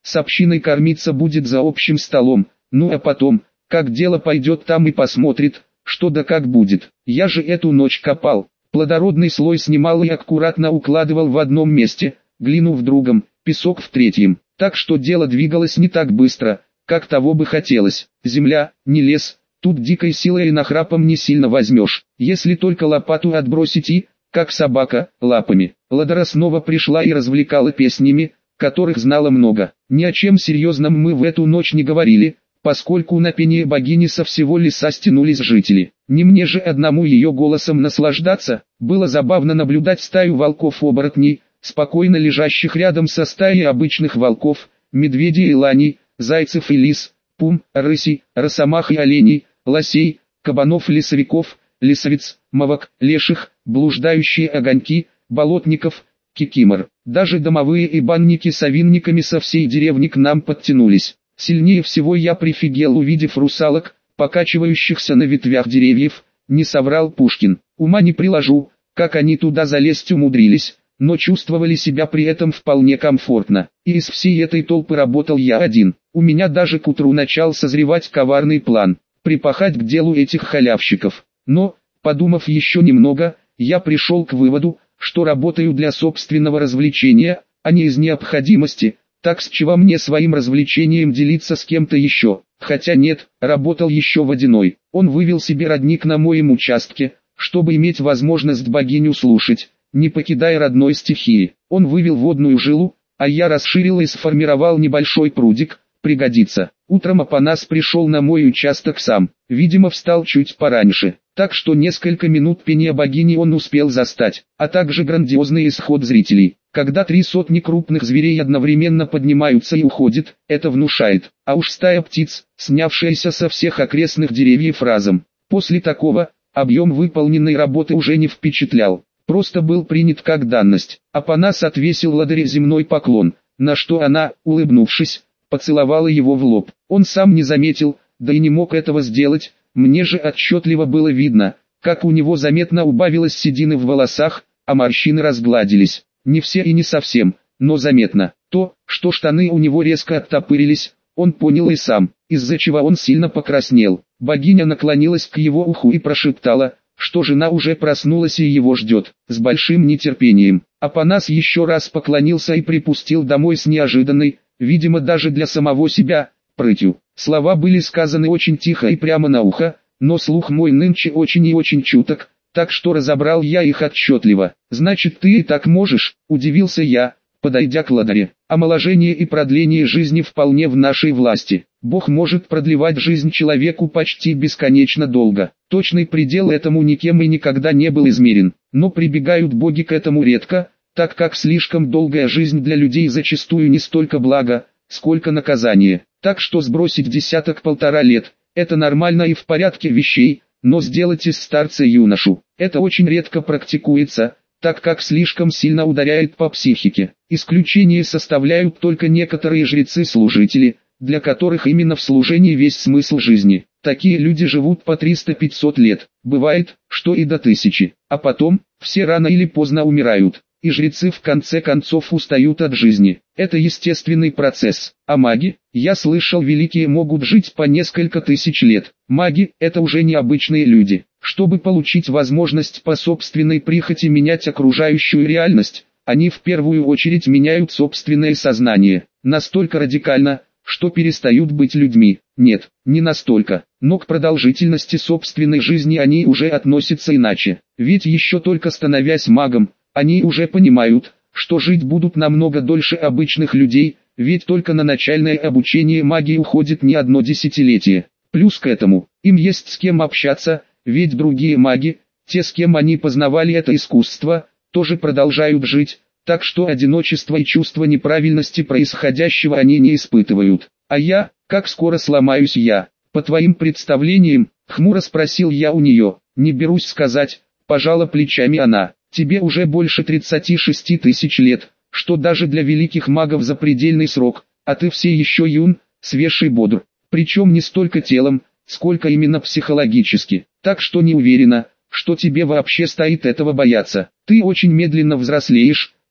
с общиной кормиться будет за общим столом, ну а потом, как дело пойдет, там и посмотрит, что да как будет. Я же эту ночь копал, плодородный слой снимал и аккуратно укладывал в одном месте, глину в другом, песок в третьем, так что дело двигалось не так быстро, как того бы хотелось. Земля, не лес, тут дикой силой и нахрапом не сильно возьмешь, если только лопату отбросить и, как собака, лапами. Ладара снова пришла и развлекала песнями, которых знала много. Ни о чем серьезном мы в эту ночь не говорили, поскольку на пение богини со всего леса стянулись жители. Не мне же одному ее голосом наслаждаться. Было забавно наблюдать стаю волков-оборотней, спокойно лежащих рядом со стаей обычных волков, медведей и ланей, зайцев и лис, пум, рысей, росомах и оленей, лосей, кабанов и лесовиков, лисовиц, мавок, леших, блуждающие огоньки, болотников, кикимор. Даже домовые и банники с овинниками со всей деревни к нам подтянулись. Сильнее всего я прифигел, увидев русалок, покачивающихся на ветвях деревьев. Не соврал Пушкин. Ума не приложу, как они туда залезть умудрились, но чувствовали себя при этом вполне комфортно. И из всей этой толпы работал я один. У меня даже к утру начал созревать коварный план – припахать к делу этих халявщиков. Но, подумав еще немного, я пришел к выводу, что работаю для собственного развлечения, а не из необходимости. Так с чего мне своим развлечением делиться с кем-то еще? Хотя нет, работал еще Водяной. Он вывел себе родник на моем участке, чтобы иметь возможность богиню слушать, не покидая родной стихии. Он вывел водную жилу, а я расширил и сформировал небольшой прудик, пригодится. Утром Апанас пришел на мой участок сам, видимо встал чуть пораньше, так что несколько минут пения богини он успел застать, а также грандиозный исход зрителей. Когда три сотни крупных зверей одновременно поднимаются и уходят, это внушает, а уж стая птиц, снявшаяся со всех окрестных деревьев разом. После такого, объем выполненной работы уже не впечатлял, просто был принят как данность. Апанас отвесил Ладаре земной поклон, на что она, улыбнувшись, поцеловала его в лоб. Он сам не заметил, да и не мог этого сделать, мне же отчетливо было видно, как у него заметно убавилось седины в волосах, а морщины разгладились. Не все и не совсем, но заметно. То, что штаны у него резко оттопырились, он понял и сам, из-за чего он сильно покраснел. Богиня наклонилась к его уху и прошептала, что жена уже проснулась и его ждет, с большим нетерпением. Апанас еще раз поклонился и припустил домой с неожиданной, видимо даже для самого себя, прытью. Слова были сказаны очень тихо и прямо на ухо, но слух мой нынче очень и очень чуток, так что разобрал я их отчетливо. «Значит, ты и так можешь?» – удивился я, подойдя к Ладаре. «Омоложение и продление жизни вполне в нашей власти. Бог может продлевать жизнь человеку почти бесконечно долго. Точный предел этому никем и никогда не был измерен, но прибегают боги к этому редко, так как слишком долгая жизнь для людей зачастую не столько благо, сколько наказание. Так что сбросить десяток-полтора лет – это нормально и в порядке вещей, но сделать из старца юношу – это очень редко практикуется, так как слишком сильно ударяет по психике. Исключение составляют только некоторые жрецы-служители, для которых именно в служении весь смысл жизни. Такие люди живут по триста-пятьсот лет, бывает, что и до тысячи, а потом, все рано или поздно умирают. И жрецы в конце концов устают от жизни. Это естественный процесс. А маги, я слышал, великие могут жить по несколько тысяч лет. Маги – это уже необычные люди. Чтобы получить возможность по собственной прихоти менять окружающую реальность, они в первую очередь меняют собственное сознание. Настолько радикально, что перестают быть людьми. Нет, не настолько. Но к продолжительности собственной жизни они уже относятся иначе. Ведь еще только становясь магом, они уже понимают, что жить будут намного дольше обычных людей, ведь только на начальное обучение магии уходит не одно десятилетие. Плюс к этому, им есть с кем общаться, ведь другие маги, те с кем они познавали это искусство, тоже продолжают жить, так что одиночество и чувство неправильности происходящего они не испытывают. А я, как скоро сломаюсь я? По твоим представлениям, хмуро спросил я у нее, не берусь сказать, пожала плечами она. Тебе уже больше тридцати шести тысяч лет, что даже для великих магов запредельный срок, а ты все еще юн, свеж и бодр, причем не столько телом, сколько именно психологически, так что не уверена, что тебе вообще стоит этого бояться. Ты очень медленно взрослеешь,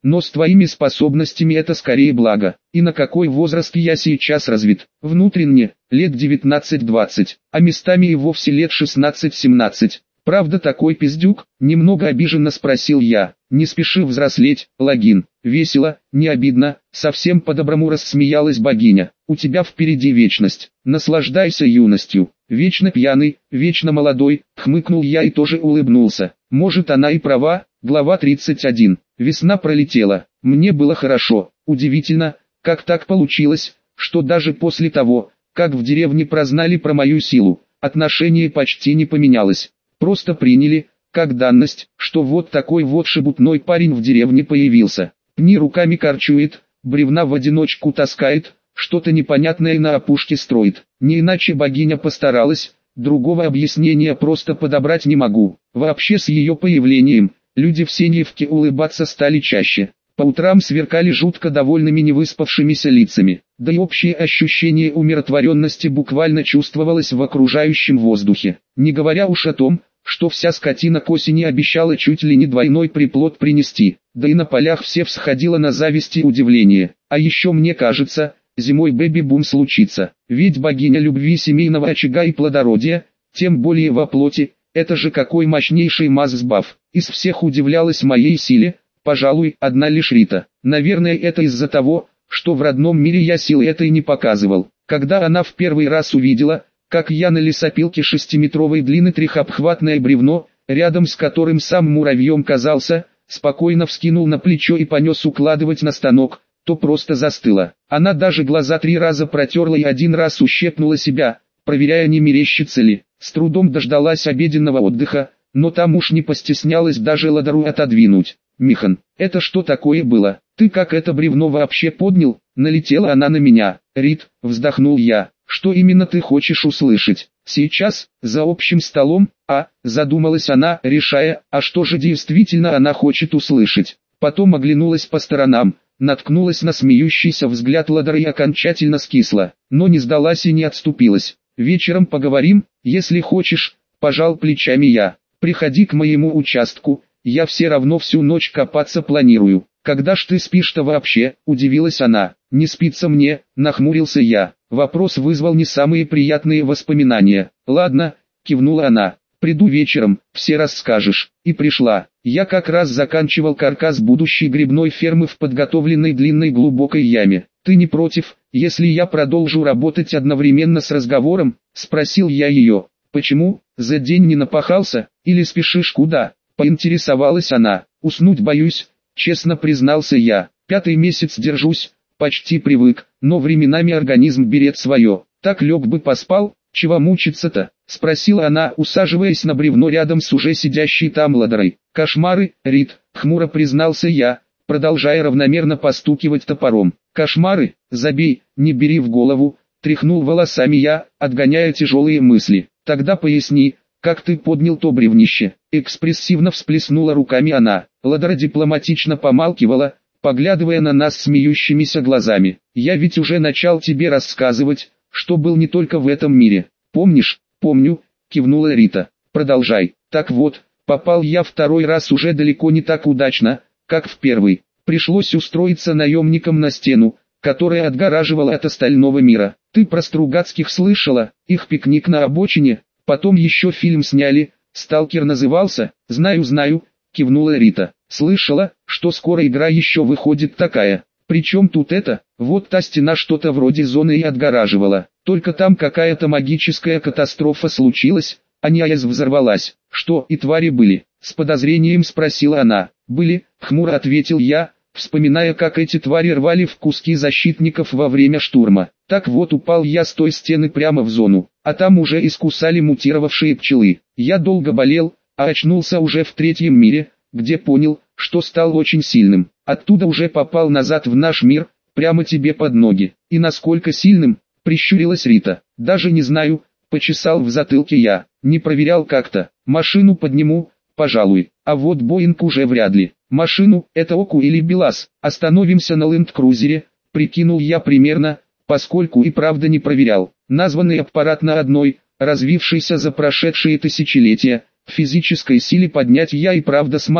но с твоими способностями это скорее благо. И на какой возраст я сейчас развит? Внутренне, лет девятнадцать-двадцать, а местами и вовсе лет шестнадцать-семнадцать. Правда такой пиздюк? Немного обиженно спросил я. Не спеши взрослеть, Логин. Весело, не обидно, совсем по-доброму рассмеялась богиня. У тебя впереди вечность. Наслаждайся юностью. Вечно пьяный, вечно молодой, хмыкнул я и тоже улыбнулся. Может, она и права. Глава тридцать один. Весна пролетела. Мне было хорошо. Удивительно, как так получилось, что даже после того, как в деревне прознали про мою силу, отношение почти не поменялось. Просто приняли, как данность, что вот такой вот шебутной парень в деревне появился. Пни руками корчует, бревна в одиночку таскает, что-то непонятное на опушке строит. Не иначе богиня постаралась, другого объяснения просто подобрать не могу. Вообще с ее появлением, люди в Сеньевке улыбаться стали чаще. По утрам сверкали жутко довольными невыспавшимися лицами. Да и общее ощущение умиротворенности буквально чувствовалось в окружающем воздухе. Не говоря уж о том, что вся скотина к осени обещала чуть ли не двойной приплод принести. Да и на полях все всходило на зависть и удивление. А еще мне кажется, зимой бэби-бум случится. Ведь богиня любви семейного очага и плодородия, тем более во плоти, это же какой мощнейший мазсбаф. Из всех удивлялась моей силе, пожалуй, одна лишь Рита. Наверное, это из-за того, что в родном мире я силы этой не показывал. Когда она в первый раз увидела, как я на лесопилке шестиметровой длины трехобхватное бревно, рядом с которым сам муравьем казался, спокойно вскинул на плечо и понес укладывать на станок, то просто застыла. Она даже глаза три раза протерла и один раз ущипнула себя, проверяя, не мерещится ли. С трудом дождалась обеденного отдыха, но там уж не постеснялась даже ладару отодвинуть. «Михан, это что такое было? Ты как это бревно вообще поднял?» Налетела она на меня. «Рит», вздохнул я, — «что именно ты хочешь услышать?» «Сейчас, за общим столом, а?» Задумалась она, решая, а что же действительно она хочет услышать. Потом оглянулась по сторонам, наткнулась на смеющийся взгляд ладара и окончательно скисла, но не сдалась и не отступилась. «Вечером поговорим, если хочешь», пожал плечами я. «Приходи к моему участку, я все равно всю ночь копаться планирую». «Когда ж ты спишь-то вообще?» – удивилась она. «Не спится мне», – нахмурился я. Вопрос вызвал не самые приятные воспоминания. «Ладно», – кивнула она. «Приду вечером, все расскажешь». И пришла. Я как раз заканчивал каркас будущей грибной фермы в подготовленной длинной глубокой яме. «Ты не против, если я продолжу работать одновременно с разговором?» – спросил я ее. «Почему? За день не напахался? Или спешишь куда?» – поинтересовалась она. «Уснуть боюсь», — честно признался я. «Пятый месяц держусь, почти привык, но временами организм берет свое. Так лег бы поспал, чего мучиться-то?» — спросила она, усаживаясь на бревно рядом с уже сидящей там ладарой. «Кошмары, Рит», — хмуро признался я, продолжая равномерно постукивать топором. «Кошмары? Забей, не бери в голову», — тряхнул волосами я, отгоняя тяжелые мысли. «Тогда поясни, как ты поднял то бревнище?» Экспрессивно всплеснула руками она. Ладара дипломатично помалкивала, поглядывая на нас смеющимися глазами. «Я ведь уже начал тебе рассказывать, что был не только в этом мире. Помнишь?» «Помню», — кивнула Рита. «Продолжай». «Так вот, попал я второй раз уже далеко не так удачно, как в первый. Пришлось устроиться наемником на стену, которая отгораживала от остального мира. Ты про Стругацких слышала? Их пикник на обочине? Потом еще фильм сняли. «Сталкер» назывался?» «Знаю, знаю», — кивнула Рита. «Слышала, что скоро игра еще выходит такая. Причем тут это? Вот та стена что-то вроде зоны и отгораживала. Только там какая-то магическая катастрофа случилась, а не АЭС взорвалась. Что, и твари были?» С подозрением спросила она. «Были», — хмуро ответил я, вспоминая, как эти твари рвали в куски защитников во время штурма. Так вот, упал я с той стены прямо в зону, а там уже искусали мутировавшие пчелы. Я долго болел, а очнулся уже в третьем мире, где понял, что стал очень сильным. Оттуда уже попал назад в наш мир, прямо тебе под ноги. И насколько сильным, прищурилась Рита. «Даже не знаю», — почесал в затылке я. «Не проверял как-то. Машину подниму, пожалуй, а вот Боинг уже вряд ли. Машину, это Оку или БелАЗ. Остановимся на ленд-крузере», — прикинул я примерно, поскольку и правда не проверял. Названный аппарат на одной, развившийся за прошедшие тысячелетия, физической силе поднять я и правда смогу.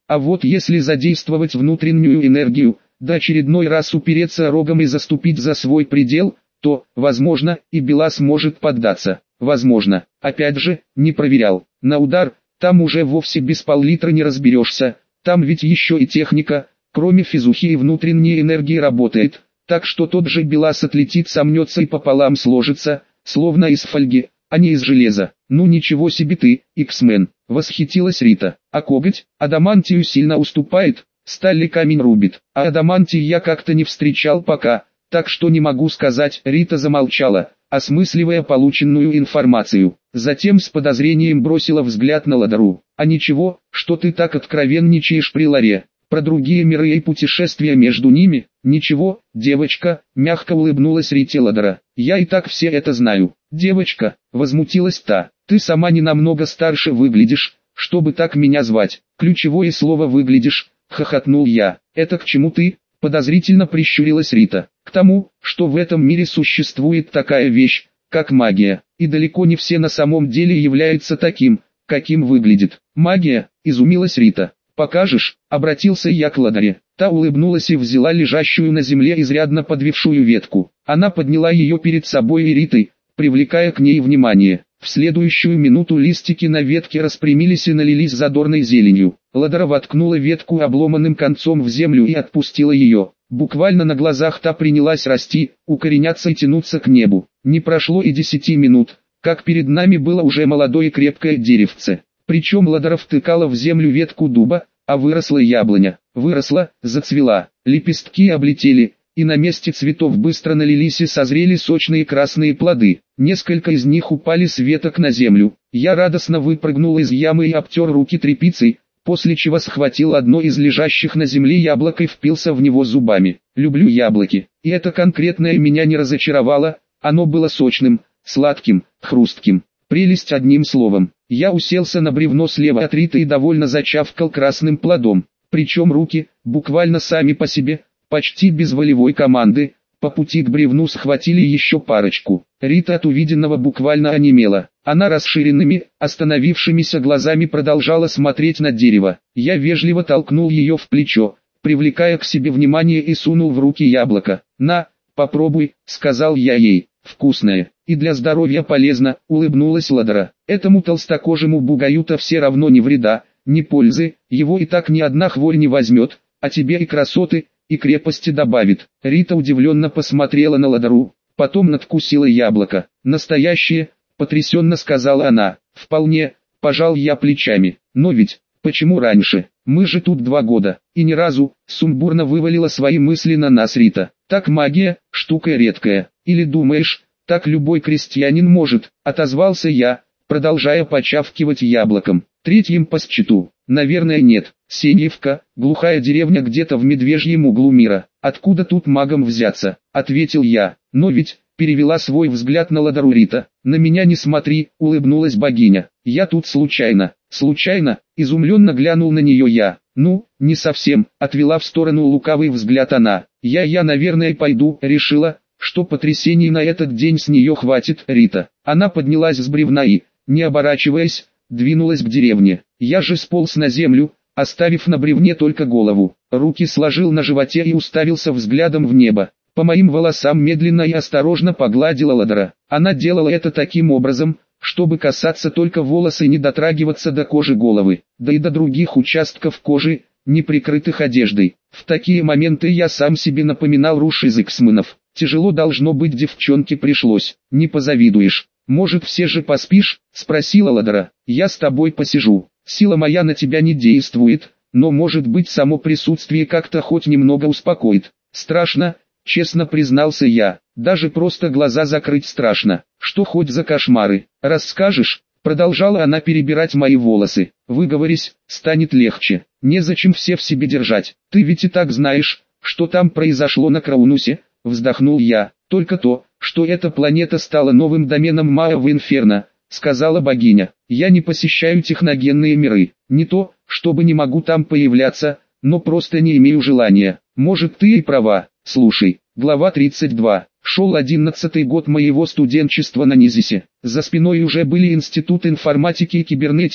А вот если задействовать внутреннюю энергию, да очередной раз упереться рогом и заступить за свой предел, то, возможно, и Белас может поддаться. Возможно, опять же, не проверял. На удар, там уже вовсе без пол-литра не разберешься, там ведь еще и техника, кроме физухи и внутренней энергии работает, так что тот же Белас отлетит, сомнется и пополам сложится, словно из фольги, а не из железа. Ну ничего себе ты, Иксмен, восхитилась Рита. А коготь, адамантию сильно уступает, сталь ли камень рубит, а адамантий я как-то не встречал пока, так что не могу сказать. Рита замолчала, осмысливая полученную информацию. Затем с подозрением бросила взгляд на Ладару. А ничего, что ты так откровенничаешь при Ларе? Про другие миры и путешествия между ними? Ничего, девочка, мягко улыбнулась Рите Ладара. Я и так все это знаю. Девочка, возмутилась та, ты сама не намного старше выглядишь, чтобы так меня звать. Ключевое слово «выглядишь», хохотнул я. Это к чему ты? Подозрительно прищурилась Рита. К тому, что в этом мире существует такая вещь, как магия, и далеко не все на самом деле являются таким, каким выглядит. Магия, изумилась Рита. Покажешь? Обратился я к Ладаре. Та улыбнулась и взяла лежащую на земле изрядно подвившую ветку. Она подняла ее перед собой и Ритой, привлекая к ней внимание. В следующую минуту листики на ветке распрямились и налились задорной зеленью. Ладара воткнула ветку обломанным концом в землю и отпустила ее. Буквально на глазах та принялась расти, укореняться и тянуться к небу. Не прошло и десяти минут, как перед нами было уже молодое крепкое деревце. Причем Ладара втыкала в землю ветку дуба, а выросла яблоня. Выросла, зацвела, лепестки облетели, и на месте цветов быстро налились и созрели сочные красные плоды. Несколько из них упали с веток на землю. Я радостно выпрыгнул из ямы и обтер руки тряпицей, после чего схватил одно из лежащих на земле яблок и впился в него зубами. Люблю яблоки, и это конкретное меня не разочаровало, оно было сочным, сладким, хрустким. Прелесть одним словом. Я уселся на бревно слева от Риты и довольно зачавкал красным плодом. Причем руки, буквально сами по себе, почти без волевой команды, по пути к бревну схватили еще парочку. Рита от увиденного буквально онемела. Она расширенными, остановившимися глазами продолжала смотреть на дерево. Я вежливо толкнул ее в плечо, привлекая к себе внимание, и сунул в руки яблоко. «На, попробуй», — сказал я ей. «Вкусное, и для здоровья полезно», — улыбнулась Ладара. «Этому толстокожему бугаю-то все равно ни вреда, ни пользы, его и так ни одна хворь не возьмет, а тебе и красоты, и крепости добавит». Рита удивленно посмотрела на Ладару, потом надкусила яблоко. «Настоящее», — потрясенно сказала она. «Вполне», — пожал я плечами. «Но ведь, почему раньше? Мы же тут два года, и ни разу», — сумбурно вывалила свои мысли на нас Рита. «Так магия, штука редкая. Или думаешь, так любой крестьянин может», — отозвался я, продолжая почавкивать яблоком. «Третьим по счету». «Наверное, нет. Сеньевка, глухая деревня где-то в медвежьем углу мира. Откуда тут магам взяться?» — ответил я. «Но ведь», — перевела свой взгляд на Ладару Рита. «На меня не смотри», — улыбнулась богиня. «Я тут случайно». «Случайно?» — изумленно глянул на нее я. «Ну, не совсем», — отвела в сторону лукавый взгляд она. «Я, я, наверное, пойду», — решила, что потрясений на этот день с нее хватит. Рита. Она поднялась с бревна и, не оборачиваясь, двинулась к деревне. Я же сполз на землю, оставив на бревне только голову. Руки сложил на животе и уставился взглядом в небо. По моим волосам медленно и осторожно погладила Ладара. Она делала это таким образом, чтобы касаться только волос и не дотрагиваться до кожи головы, да и до других участков кожи, не прикрытых одеждой. В такие моменты я сам себе напоминал Руш из Иксменов. Тяжело должно быть девчонке пришлось, не позавидуешь. «Может, все же поспишь?» — спросила Ладара. «Я с тобой посижу. Сила моя на тебя не действует, но может быть само присутствие как-то хоть немного успокоит». «Страшно», — честно признался я. «Даже просто глаза закрыть страшно. Что хоть за кошмары? Расскажешь?» Продолжала она перебирать мои волосы. «Выговорись, станет легче. Незачем все в себе держать. Ты ведь и так знаешь, что там произошло на Краунусе», — вздохнул я. «Только то, что эта планета стала новым доменом Маа в Инферно», — сказала богиня. «Я не посещаю техногенные миры. Не то, чтобы не могу там появляться, но просто не имею желания. Может, ты и права. Слушай». Глава тридцать два. Шел одиннадцатый год моего студенчества на Низисе. За спиной уже были Институт информатики и кибернетики,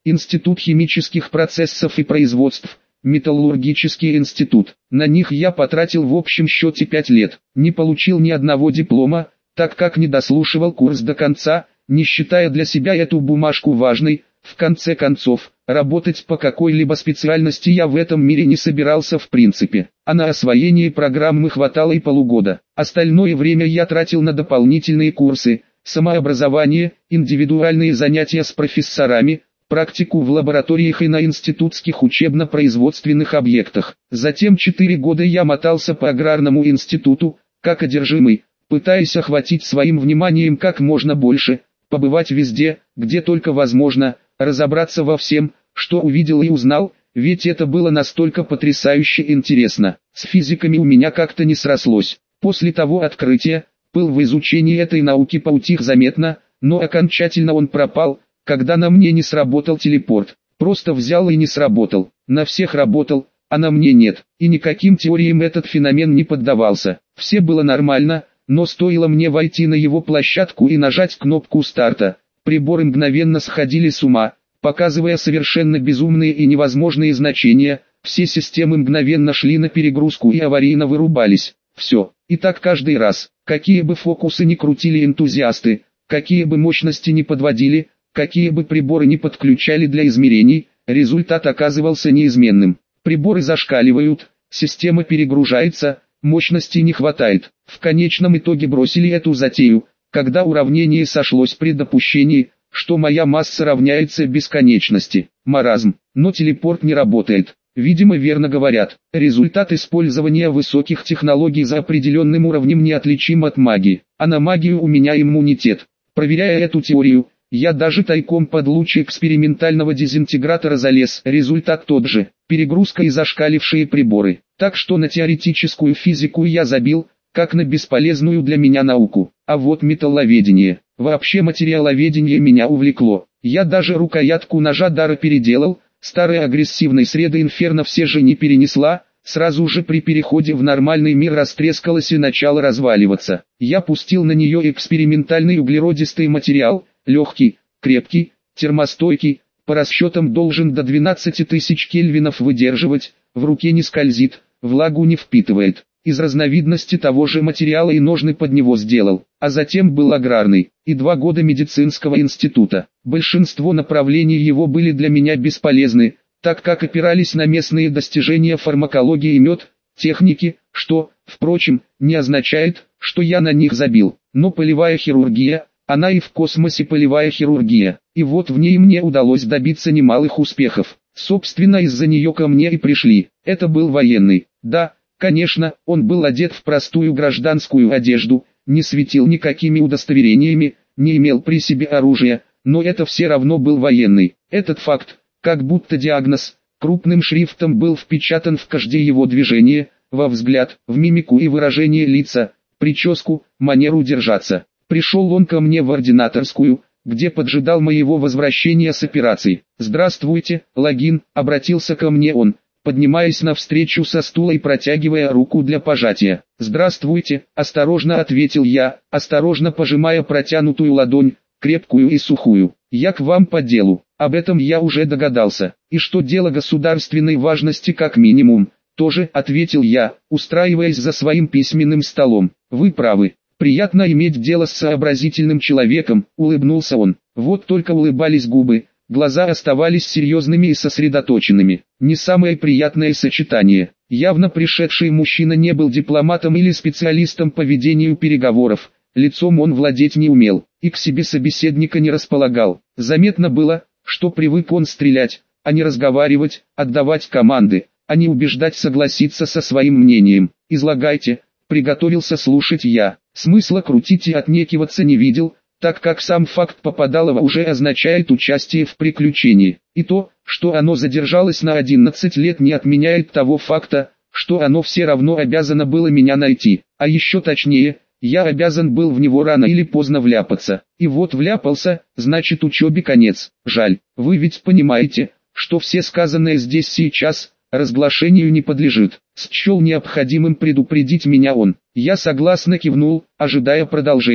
Институт химических процессов и производств, Металлургический институт. На них я потратил в общем счете пять лет. Не получил ни одного диплома, так как не дослушивал курс до конца, не считая для себя эту бумажку важной. В конце концов, работать по какой-либо специальности я в этом мире не собирался в принципе, а на освоение программы хватало и полугода. Остальное время я тратил на дополнительные курсы, самообразование, индивидуальные занятия с профессорами, практику в лабораториях и на институтских учебно-производственных объектах. Затем четыре года я мотался по аграрному институту, как одержимый, пытаясь охватить своим вниманием как можно больше, побывать везде, где только возможно, разобраться во всем, что увидел и узнал, ведь это было настолько потрясающе интересно. С физиками у меня как-то не срослось. После того открытия, пыл в изучении этой науки поутих заметно, но окончательно он пропал, когда на мне не сработал телепорт. Просто взял и не сработал. На всех работал, а на мне нет. И никаким теориям этот феномен не поддавался. Все было нормально, но стоило мне войти на его площадку и нажать кнопку старта, приборы мгновенно сходили с ума, показывая совершенно безумные и невозможные значения. Все системы мгновенно шли на перегрузку и аварийно вырубались. Все. И так каждый раз. Какие бы фокусы ни крутили энтузиасты, какие бы мощности ни подводили, какие бы приборы ни подключали для измерений, результат оказывался неизменным. Приборы зашкаливают, система перегружается, мощности не хватает. В конечном итоге бросили эту затею, когда уравнение сошлось при допущении, что моя масса равняется бесконечности. Маразм. Но телепорт не работает. Видимо, верно говорят. Результат использования высоких технологий за определенным уровнем неотличим от магии. А на магию у меня иммунитет. Проверяя эту теорию, я даже тайком под луч экспериментального дезинтегратора залез. Результат тот же. Перегрузка и зашкалившие приборы. Так что на теоретическую физику я забил, как на бесполезную для меня науку. А вот металловедение. Вообще материаловедение меня увлекло. Я даже рукоятку ножа дара переделал. Старой агрессивной среды инферно все же не перенесла. Сразу же при переходе в нормальный мир растрескалась и начала разваливаться. Я пустил на нее экспериментальный углеродистый материал. Легкий, крепкий, термостойкий, по расчетам должен до двенадцати тысяч кельвинов выдерживать, в руке не скользит, влагу не впитывает. Из разновидности того же материала и ножны под него сделал, а затем был аграрный, и два года медицинского института. Большинство направлений его были для меня бесполезны, так как опирались на местные достижения фармакологии и мед, техники, что, впрочем, не означает, что я на них забил. Но полевая хирургия, она и в космосе полевая хирургия, и вот в ней мне удалось добиться немалых успехов. Собственно, из-за нее ко мне и пришли. Это был военный. Да, конечно, он был одет в простую гражданскую одежду, не светил никакими удостоверениями, не имел при себе оружия, но это все равно был военный. Этот факт, как будто диагноз, крупным шрифтом был впечатан в каждое его движение, во взгляд, в мимику и выражение лица, прическу, манеру держаться. Пришел он ко мне в ординаторскую, где поджидал моего возвращения с операции. «Здравствуйте, Логин», — обратился ко мне он, поднимаясь навстречу со стула и протягивая руку для пожатия. «Здравствуйте», — осторожно ответил я, осторожно пожимая протянутую ладонь, крепкую и сухую. «Я к вам по делу, об этом я уже догадался, и что дело государственной важности как минимум, тоже», — ответил я, устраиваясь за своим письменным столом. «Вы правы. Приятно иметь дело с сообразительным человеком», — улыбнулся он. Вот только улыбались губы, глаза оставались серьезными и сосредоточенными. Не самое приятное сочетание. Явно пришедший мужчина не был дипломатом или специалистом по ведению переговоров. Лицом он владеть не умел, и к себе собеседника не располагал. Заметно было, что привык он стрелять, а не разговаривать, отдавать команды, а не убеждать согласиться со своим мнением. «Излагайте», — приготовился слушать я. Смысла крутить и отнекиваться не видел, так как сам факт попадалова уже означает участие в приключении. И то, что оно задержалось на одиннадцать лет, не отменяет того факта, что оно все равно обязано было меня найти. А еще точнее, я обязан был в него рано или поздно вляпаться. И вот вляпался, значит учебе конец. Жаль, вы ведь понимаете, что все сказанное здесь сейчас разглашению не подлежит. Счел необходимым предупредить меня он. Я согласно кивнул, ожидая продолжения.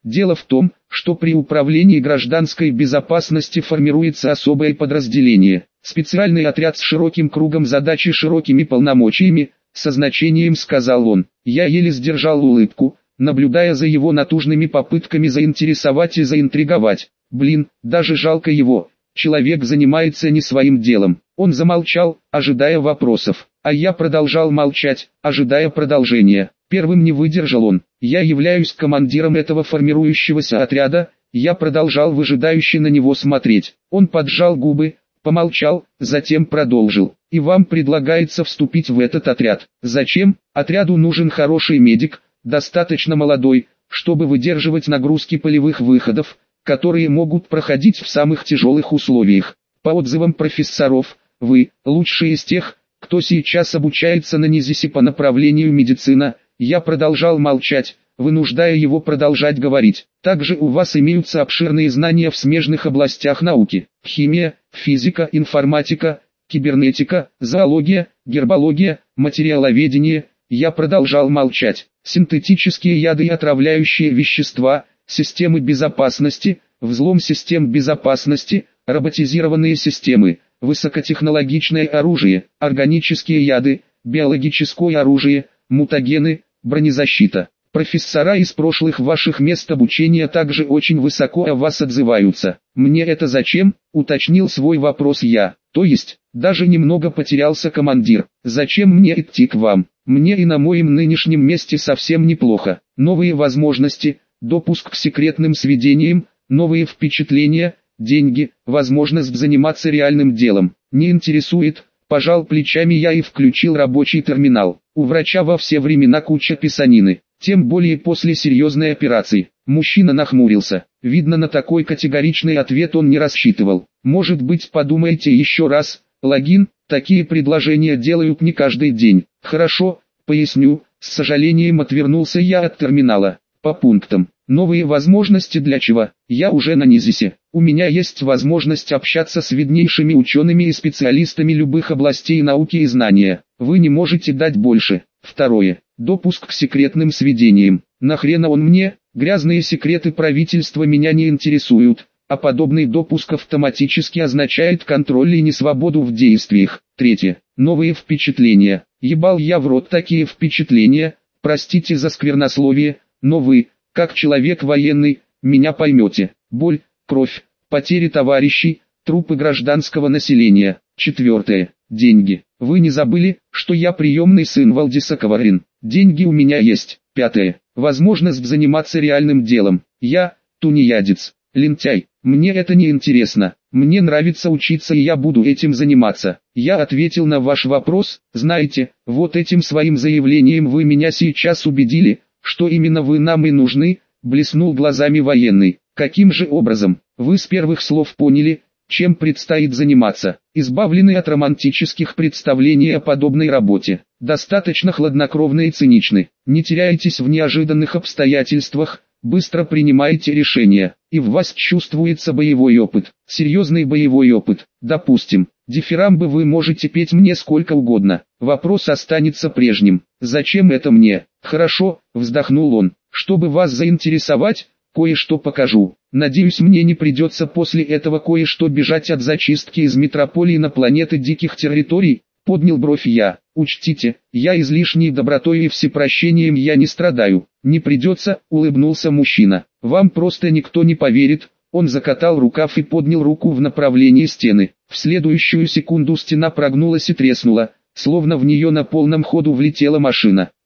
Дело в том, что при управлении гражданской безопасности формируется особое подразделение, специальный отряд с широким кругом задач и широкими полномочиями, со значением сказал он. Я еле сдержал улыбку, наблюдая за его натужными попытками заинтересовать и заинтриговать. Блин, даже жалко его, человек занимается не своим делом. Он замолчал, ожидая вопросов, а я продолжал молчать, ожидая продолжения. Первым не выдержал он. Я являюсь командиром этого формирующегося отряда. Я продолжал выжидающе на него смотреть. Он поджал губы, помолчал, затем продолжил. И вам предлагается вступить в этот отряд. Зачем? Отряду нужен хороший медик, достаточно молодой, чтобы выдерживать нагрузки полевых выходов, которые могут проходить в самых тяжелых условиях. По отзывам профессоров, вы лучший из тех, кто сейчас обучается на НИЗИСе по направлению медицина. Я продолжал молчать, вынуждая его продолжать говорить. Также у вас имеются обширные знания в смежных областях науки: химия, физика, информатика, кибернетика, зоология, гербология, материаловедение. Я продолжал молчать. Синтетические яды и отравляющие вещества, системы безопасности, взлом систем безопасности, роботизированные системы, высокотехнологичное оружие, органические яды, биологическое оружие, мутагены, бронезащита. Профессора из прошлых ваших мест обучения также очень высоко о вас отзываются. Мне это зачем? Уточнил свой вопрос я. То есть, даже немного потерялся командир. Зачем мне идти к вам? Мне и на моем нынешнем месте совсем неплохо. Новые возможности, допуск к секретным сведениям, новые впечатления, деньги, возможность заниматься реальным делом. Не интересует. Пожал плечами я и включил рабочий терминал. У врача во все времена куча писанины, тем более после серьезной операции. Мужчина нахмурился. Видно, на такой категоричный ответ он не рассчитывал. Может быть, подумайте еще раз. Логин, такие предложения делают не каждый день. Хорошо, поясню. С сожалением отвернулся я от терминала. По пунктам. Новые возможности для чего? Я уже на НИЗИСе. У меня есть возможность общаться с виднейшими учеными и специалистами любых областей науки и знания. Вы не можете дать больше. Второе. Допуск к секретным сведениям. Нахрена он мне? Грязные секреты правительства меня не интересуют, а подобный допуск автоматически означает контроль и несвободу в действиях. Третье. Новые впечатления. Ебал я в рот такие впечатления, простите за сквернословие, но вы, как человек военный, меня поймете. Боль, кровь, потери товарищей, трупы гражданского населения. Четвертое. Деньги. Вы не забыли, что я приемный сын Валдиса Коварин? Деньги у меня есть. Пятое. Возможность заниматься реальным делом. Я, тунеядец, лентяй. Мне это не интересно. Мне нравится учиться, и я буду этим заниматься. Я ответил на ваш вопрос. Знаете, вот этим своим заявлением вы меня сейчас убедили, что именно вы нам и нужны. Блеснул глазами военный. Каким же образом? Вы с первых слов поняли, чем предстоит заниматься. Избавлены от романтических представлений о подобной работе. Достаточно хладнокровны и циничны. Не теряйтесь в неожиданных обстоятельствах, быстро принимаете решения. И в вас чувствуется боевой опыт. Серьезный боевой опыт. Допустим, дифирамбы вы можете петь мне сколько угодно. Вопрос останется прежним. Зачем это мне? Хорошо, вздохнул он. Чтобы вас заинтересовать, кое-что покажу. Надеюсь, мне не придется после этого кое-что бежать от зачистки из метрополии на планеты диких территорий. Поднял бровь я. Учтите, я излишней добротой и всепрощением я не страдаю. Не придется, улыбнулся мужчина. Вам просто никто не поверит. Он закатал рукав и поднял руку в направлении стены. В следующую секунду стена прогнулась и треснула, словно в нее на полном ходу влетела машина.